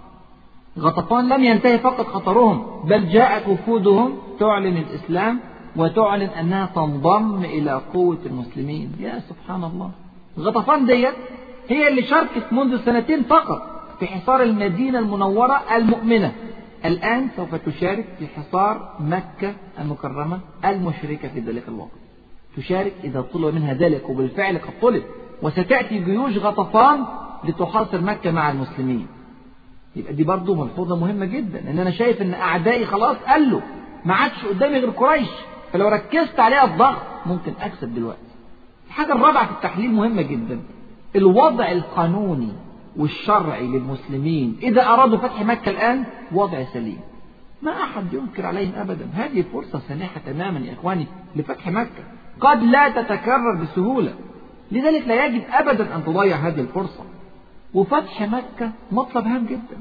غطفان لم ينتهي فقط خطرهم، بل جاءت وفودهم تعلن الإسلام وتعلن أنها تنضم إلى قوة المسلمين. يا سبحان الله، غطفان ديت هي اللي شاركت منذ سنتين فقط في حصار المدينة المنورة المؤمنة، الآن سوف تشارك في حصار مكة المكرمة المشركة في ذلك الوقت. تشارك إذا طلب منها ذلك، وبالفعل قد طلب، وستأتي جيوش غطفان لتحاصر مكة مع المسلمين. يبقى دي برضو ملحوظة مهمة جدا، ان انا شايف ان اعدائي خلاص قالوا ما عادش قدامي غير قريش، فلو ركزت عليها الضغط ممكن اكسب دلوقتي. الحاجة الرابعة في التحليل مهمة جدا: الوضع القانوني والشرعي للمسلمين إذا أرادوا فتح مكة الآن وضع سليم، ما أحد ينكر عليهم أبدا. هذه فرصة سانحة تماما يا إخواني لفتح مكة، قد لا تتكرر بسهولة، لذلك لا يجب أبدا أن تضيع هذه الفرصة. وفتح مكة مطلب هام جدا.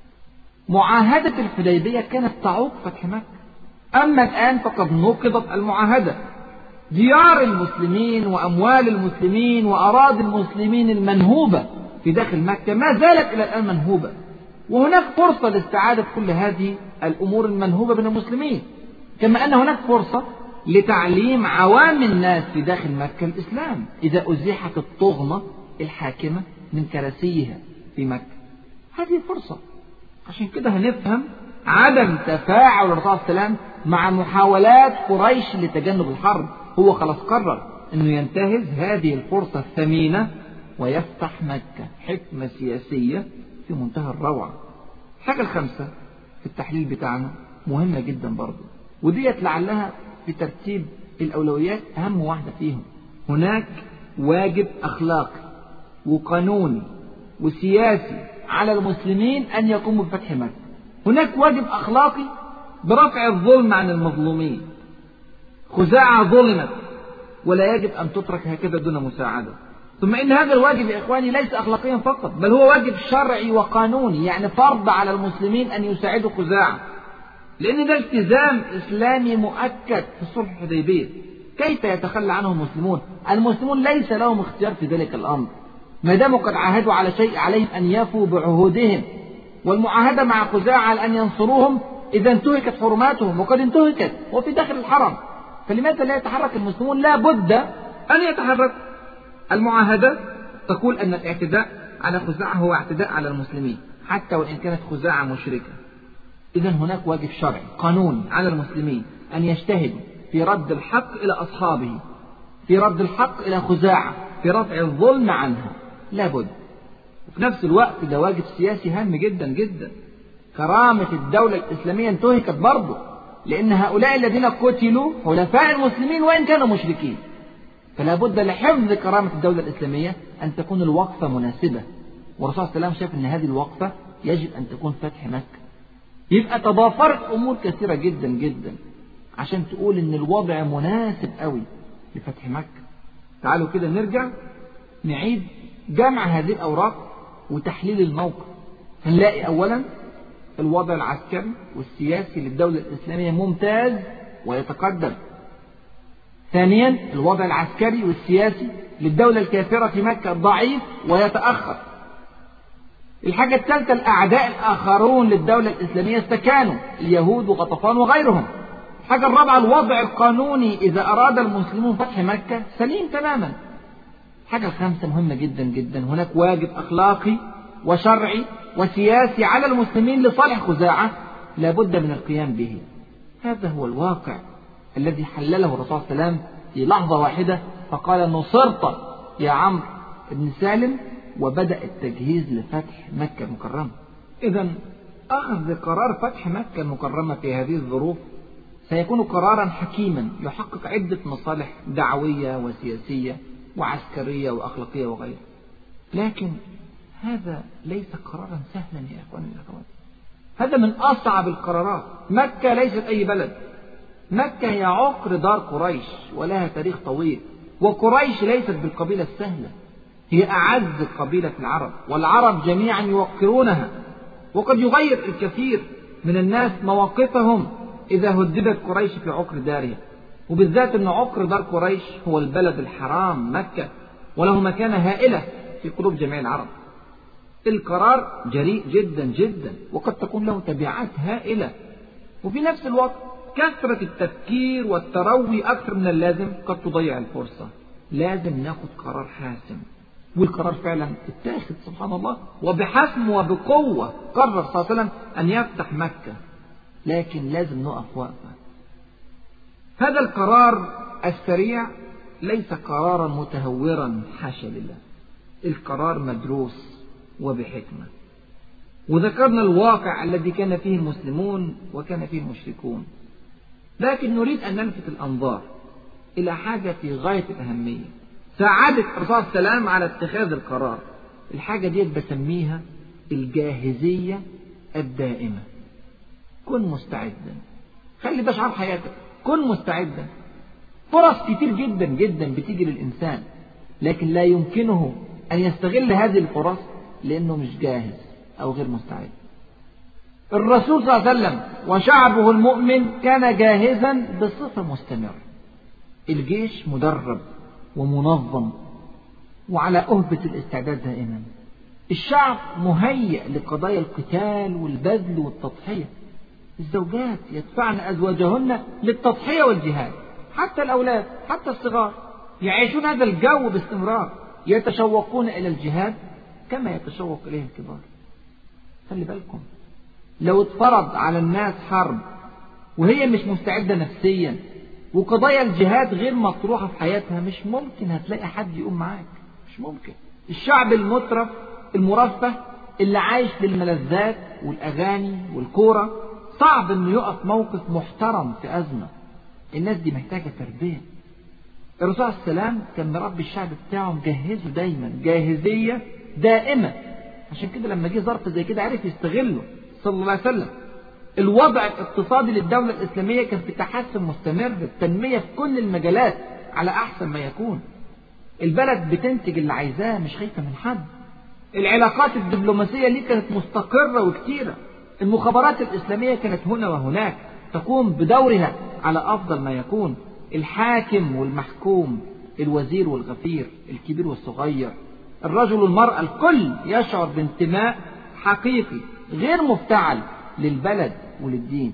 معاهدة الحديبية كانت تعوق فتح مكة، أما الآن فقد نقضت المعاهدة. ديار المسلمين وأموال المسلمين وأراضي المسلمين المنهوبة في داخل مكة ما زالت إلى الآن منهوبة، وهناك فرصة لاستعادة كل هذه الأمور المنهوبة من المسلمين، كما أن هناك فرصة لتعليم عوام الناس في داخل مكة الإسلام إذا أزيحت الطغمة الحاكمة من كراسيها في مكة. هذه فرصة. عشان كده هنفهم عدم تفاعل الرسول صلى الله عليه وسلم مع محاولات قريش لتجنب الحرب. هو خلاص قرر أنه ينتهز هذه الفرصة الثمينة ويفتح مكة. حكمة سياسية في منتهى الروعة. الحاجة الخامسة في التحليل بتاعنا مهمة جدا برضو، وديت لعلها في ترتيب الأولويات أهم واحدة فيهم. هناك واجب أخلاقي وقانوني وسياسي على المسلمين أن يقوموا بفتح مكة. هناك واجب أخلاقي برفع الظلم عن المظلومين. خزاعة ظلمت ولا يجب أن تترك هكذا دون مساعدة. ثم إن هذا الواجب يا إخواني ليس أخلاقيا فقط، بل هو واجب شرعي وقانوني، يعني فرض على المسلمين أن يساعدوا خزاعة، لأن ده التزام إسلامي مؤكد في صلح الحديبية. كيف يتخلى عنه المسلمون؟ المسلمون ليس لهم اختيار في ذلك الأمر، ما داموا قد عاهدوا على شيء عليهم أن يفوا بعهودهم، والمعاهدة مع خزاعة على أن ينصروهم إذا انتهكت حرماتهم، وقد انتهكت وفي داخل الحرم، فلماذا لا يتحرك المسلمون؟ لا بد أن يتحرك. المعاهدة تقول أن الاعتداء على خزاعة هو اعتداء على المسلمين حتى وإن كانت خزاعة مشركة. إذن هناك واجب شرعي قانوني على المسلمين أن يجتهدوا في رد الحق إلى أصحابه، في رد الحق إلى خزاعة، في رفع الظلم عنها، لا بد. وفي نفس الوقت ده واجب سياسي هام جدا جدا. كرامة الدولة الإسلامية انتهكت برضه، لأن هؤلاء الذين قتلوا حلفاء المسلمين وإن كانوا مشركين، فلا بد لحفظ كرامة الدولة الإسلامية أن تكون الوقفة مناسبة. والرسول صلى الله عليه وسلم شاف أن هذه الوقفة يجب أن تكون فتح مكة. يبقى تضافرت أمور كثيرة جدا جدا عشان تقول أن الوضع مناسب قوي لفتح مكة. تعالوا كده نرجع نعيد جمع هذه الأوراق وتحليل الموقف. هنلاقي أولا الوضع العسكري والسياسي للدولة الإسلامية ممتاز ويتقدم. ثانيا الوضع العسكري والسياسي للدولة الكافرة في مكة ضعيف ويتأخر. الحاجة الثالثة الأعداء الآخرون للدولة الإسلامية استكانوا، اليهود وغطفان وغيرهم. الحاجة الرابعة الوضع القانوني إذا أراد المسلمون فتح مكة سليم تماما. الحاجة الخامسة مهمة جدا جدا، هناك واجب أخلاقي وشرعي وسياسي على المسلمين لصالح خزاعة لا بد من القيام به. هذا هو الواقع الذي حلله الرسول صلى الله عليه وسلم في لحظة واحدة، فقال نصرت يا عمرو بن سالم، وبدأ التجهيز لفتح مكة المكرمة. إذن أخذ قرار فتح مكة المكرمة في هذه الظروف سيكون قرارا حكيما يحقق عدة مصالح دعوية وسياسية وعسكرية وأخلاقية وغيرها، لكن هذا ليس قرارا سهلا يا إخواني الأخوات. هذا من أصعب القرارات. مكة ليست أي بلد، مكة هي عقر دار قريش ولها تاريخ طويل، وقريش ليست بالقبيلة السهلة، هي أعز قبيلة في العرب، والعرب جميعا يوقرونها. وقد يغير الكثير من الناس مواقفهم إذا هددت قريش في عقر دارها، وبالذات أن عقر دار قريش هو البلد الحرام مكة، وله مكانة هائلة في قلوب جميع العرب. القرار جريء جدا جدا، وقد تكون له تبعات هائلة، وفي نفس الوقت كثرة التفكير والتروي أكثر من اللازم قد تضيع الفرصة. لازم ناخد قرار حاسم، والقرار فعلا اتاخد سبحان الله وبحسم وبقوة. قرر صلى الله عليه وسلم أن يفتح مكة، لكن لازم نقف وقفة. هذا القرار السريع ليس قرارا متهورا حاشا لله، القرار مدروس وبحكمة، وذكرنا الواقع الذي كان فيه المسلمون وكان فيه المشركون. لكن نريد أن نلفت الأنظار إلى حاجة في غاية الأهمية ساعدت الرسول صلى الله عليه وسلم على اتخاذ القرار. الحاجة دي بسميها الجاهزية الدائمة. كن مستعدا، خلي ده شعار حياتك، كن مستعدا. فرص كتير جدا جدا بتيجي للإنسان، لكن لا يمكنه أن يستغل هذه الفرص لأنه مش جاهز أو غير مستعد. الرسول صلى الله عليه وسلم وشعبه المؤمن كان جاهزا بصفة مستمرة. الجيش مدرب ومنظم وعلى أهبة الاستعداد دائما. الشعب مهيئ لقضايا القتال والبذل والتضحية. الزوجات يدفعن أزواجهن للتضحية والجهاد، حتى الأولاد حتى الصغار يعيشون هذا الجو باستمرار، يتشوقون إلى الجهاد كما يتشوق إليه الكبار. خلي بالكم، لو اتفرض على الناس حرب وهي مش مستعدة نفسيا وقضايا الجهاد غير مطروحة في حياتها، مش ممكن هتلاقي حد يقوم معاك، مش ممكن. الشعب المترف المرفه اللي عايش للملذات والأغاني والكورة صعب انه يقف موقف محترم في أزمة. الناس دي محتاجة تربية. الرسول عليه السلام كان مربي الشعب بتاعه مجهزه دايما جاهزية دائمة، عشان كده لما جه ظرف زي كده عرف يستغله صلى الله عليه وسلم. الوضع الاقتصادي للدولة الإسلامية كان في تحسن مستمر، التنمية في كل المجالات على أحسن ما يكون. البلد بتنتج اللي عايزاه، مش خايفة من حد. العلاقات الدبلوماسية اللي كانت مستقرة وكتيرة. المخابرات الإسلامية كانت هنا وهناك تقوم بدورها على أفضل ما يكون. الحاكم والمحكوم، الوزير والغفير، الكبير والصغير، الرجل والمرأة، الكل يشعر بانتماء حقيقي غير مفتعل للبلد وللدين.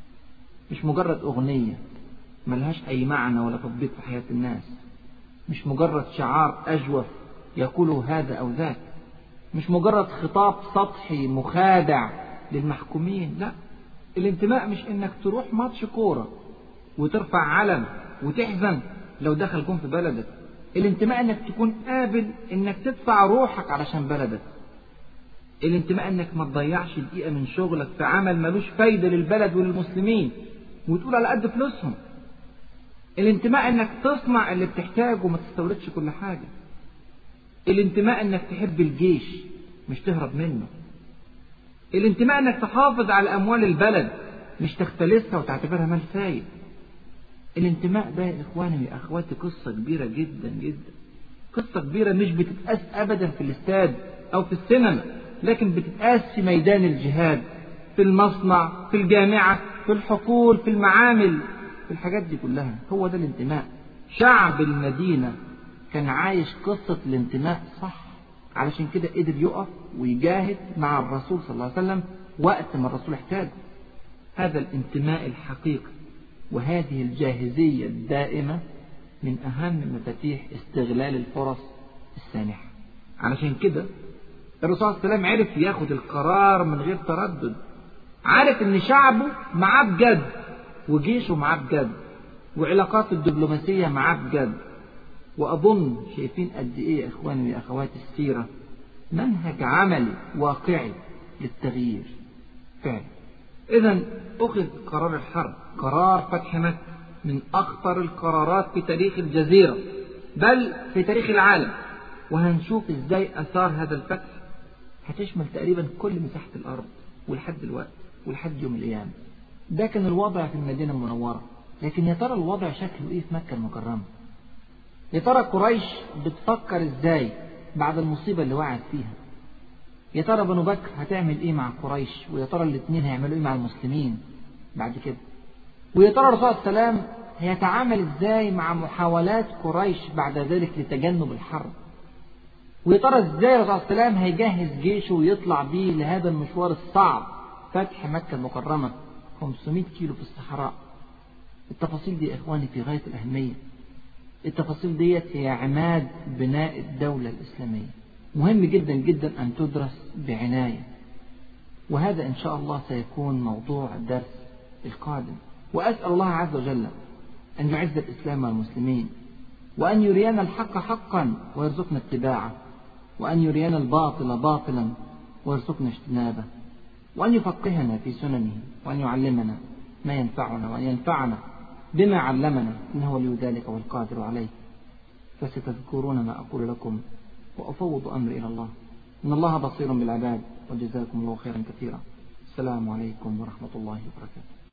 مش مجرد أغنية ملهاش أي معنى ولا تطبيق في حياة الناس، مش مجرد شعار أجوف يقوله هذا أو ذاك، مش مجرد خطاب سطحي مخادع للمحكومين. لا، الانتماء مش إنك تروح ماتش كورة وترفع علم وتحزن لو دخل جون في بلدك. الانتماء إنك تكون قابل إنك تدفع روحك علشان بلدك. الانتماء إنك ما تضيعش دقيقة من شغلك في عمل ملوش فايدة للبلد وللمسلمين وتقول على قد فلوسهم. الانتماء إنك تصنع اللي بتحتاجه وما تستوردش كل حاجة. الانتماء إنك تحب الجيش مش تهرب منه. الانتماء إنك تحافظ على أموال البلد مش تختلسها وتعتبرها مال فايد. الانتماء ده يا إخواني يا أخواتي قصة كبيرة جدا جدا، قصة كبيرة مش بتتقاس أبدا في الاستاد أو في السينما، لكن بتتقاس في ميدان الجهاد، في المصنع، في الجامعة، في الحقول، في المعامل، في الحاجات دي كلها. هو ده الانتماء. شعب المدينة كان عايش قصة الانتماء صح، علشان كده قدر يقف ويجاهد مع الرسول صلى الله عليه وسلم وقت ما الرسول احتاجه. هذا الانتماء الحقيقي وهذه الجاهزية الدائمة من أهم مفاتيح استغلال الفرص السانحة. علشان كده الرسول صلى الله عليه وسلم عرف ياخد القرار من غير تردد، عارف ان شعبه معاه بجد وجيشه معاه بجد وعلاقاته الدبلوماسية معاه بجد. وأظن شايفين قد إيه يا إخواني ويا أخواتي السيرة منهج عملي واقعي للتغيير فعلا. إذن أخذ قرار الحرب، قرار فتح مكة، من أخطر القرارات في تاريخ الجزيرة بل في تاريخ العالم. وهنشوف إزاي أثار هذا الفتح هتشمل تقريبا كل مساحة الأرض ولحد الوقت ولحد يوم القيامة. ده كان الوضع في المدينة المنورة، لكن يا ترى الوضع شكله إيه في مكة المكرمة؟ يا ترى قريش بتفكر إزاي بعد المصيبة اللي وقعت فيها؟ يا ترى بنو بكر هتعمل إيه مع قريش؟ ويا ترى الاثنين هيعملوا إيه مع المسلمين بعد كده؟ ويا ترى الرسول صلى الله عليه وسلم هيتعامل إزاي مع محاولات قريش بعد ذلك لتجنب الحرب؟ ويا ترى إزاي الرسول صلى الله عليه وسلم هيجهز جيشه ويطلع بيه لهذا المشوار الصعب، فتح مكة المكرمة خمسمائة كيلو في الصحراء؟ التفاصيل دي يا إخواني في غاية الأهمية. التفاصيل ديت هي عماد بناء الدولة الإسلامية، مهم جدا جدا أن تدرس بعناية. وهذا إن شاء الله سيكون موضوع الدرس القادم. وأسأل الله عز وجل أن يعز الإسلام والمسلمين، وأن يرينا الحق حقا ويرزقنا اتباعه، وأن يرينا الباطل باطلا ويرزقنا اجتنابه، وأن يفقهنا في سننه، وأن يعلمنا ما ينفعنا، وأن ينفعنا بما علمنا، إنه ولي ذلك والقادر عليه. فستذكرون ما أقول لكم وأفوض أمري إلى الله، إن الله بصير بالعباد، وجزاكم الله خيرا كثيرا. السلام عليكم ورحمة الله وبركاته.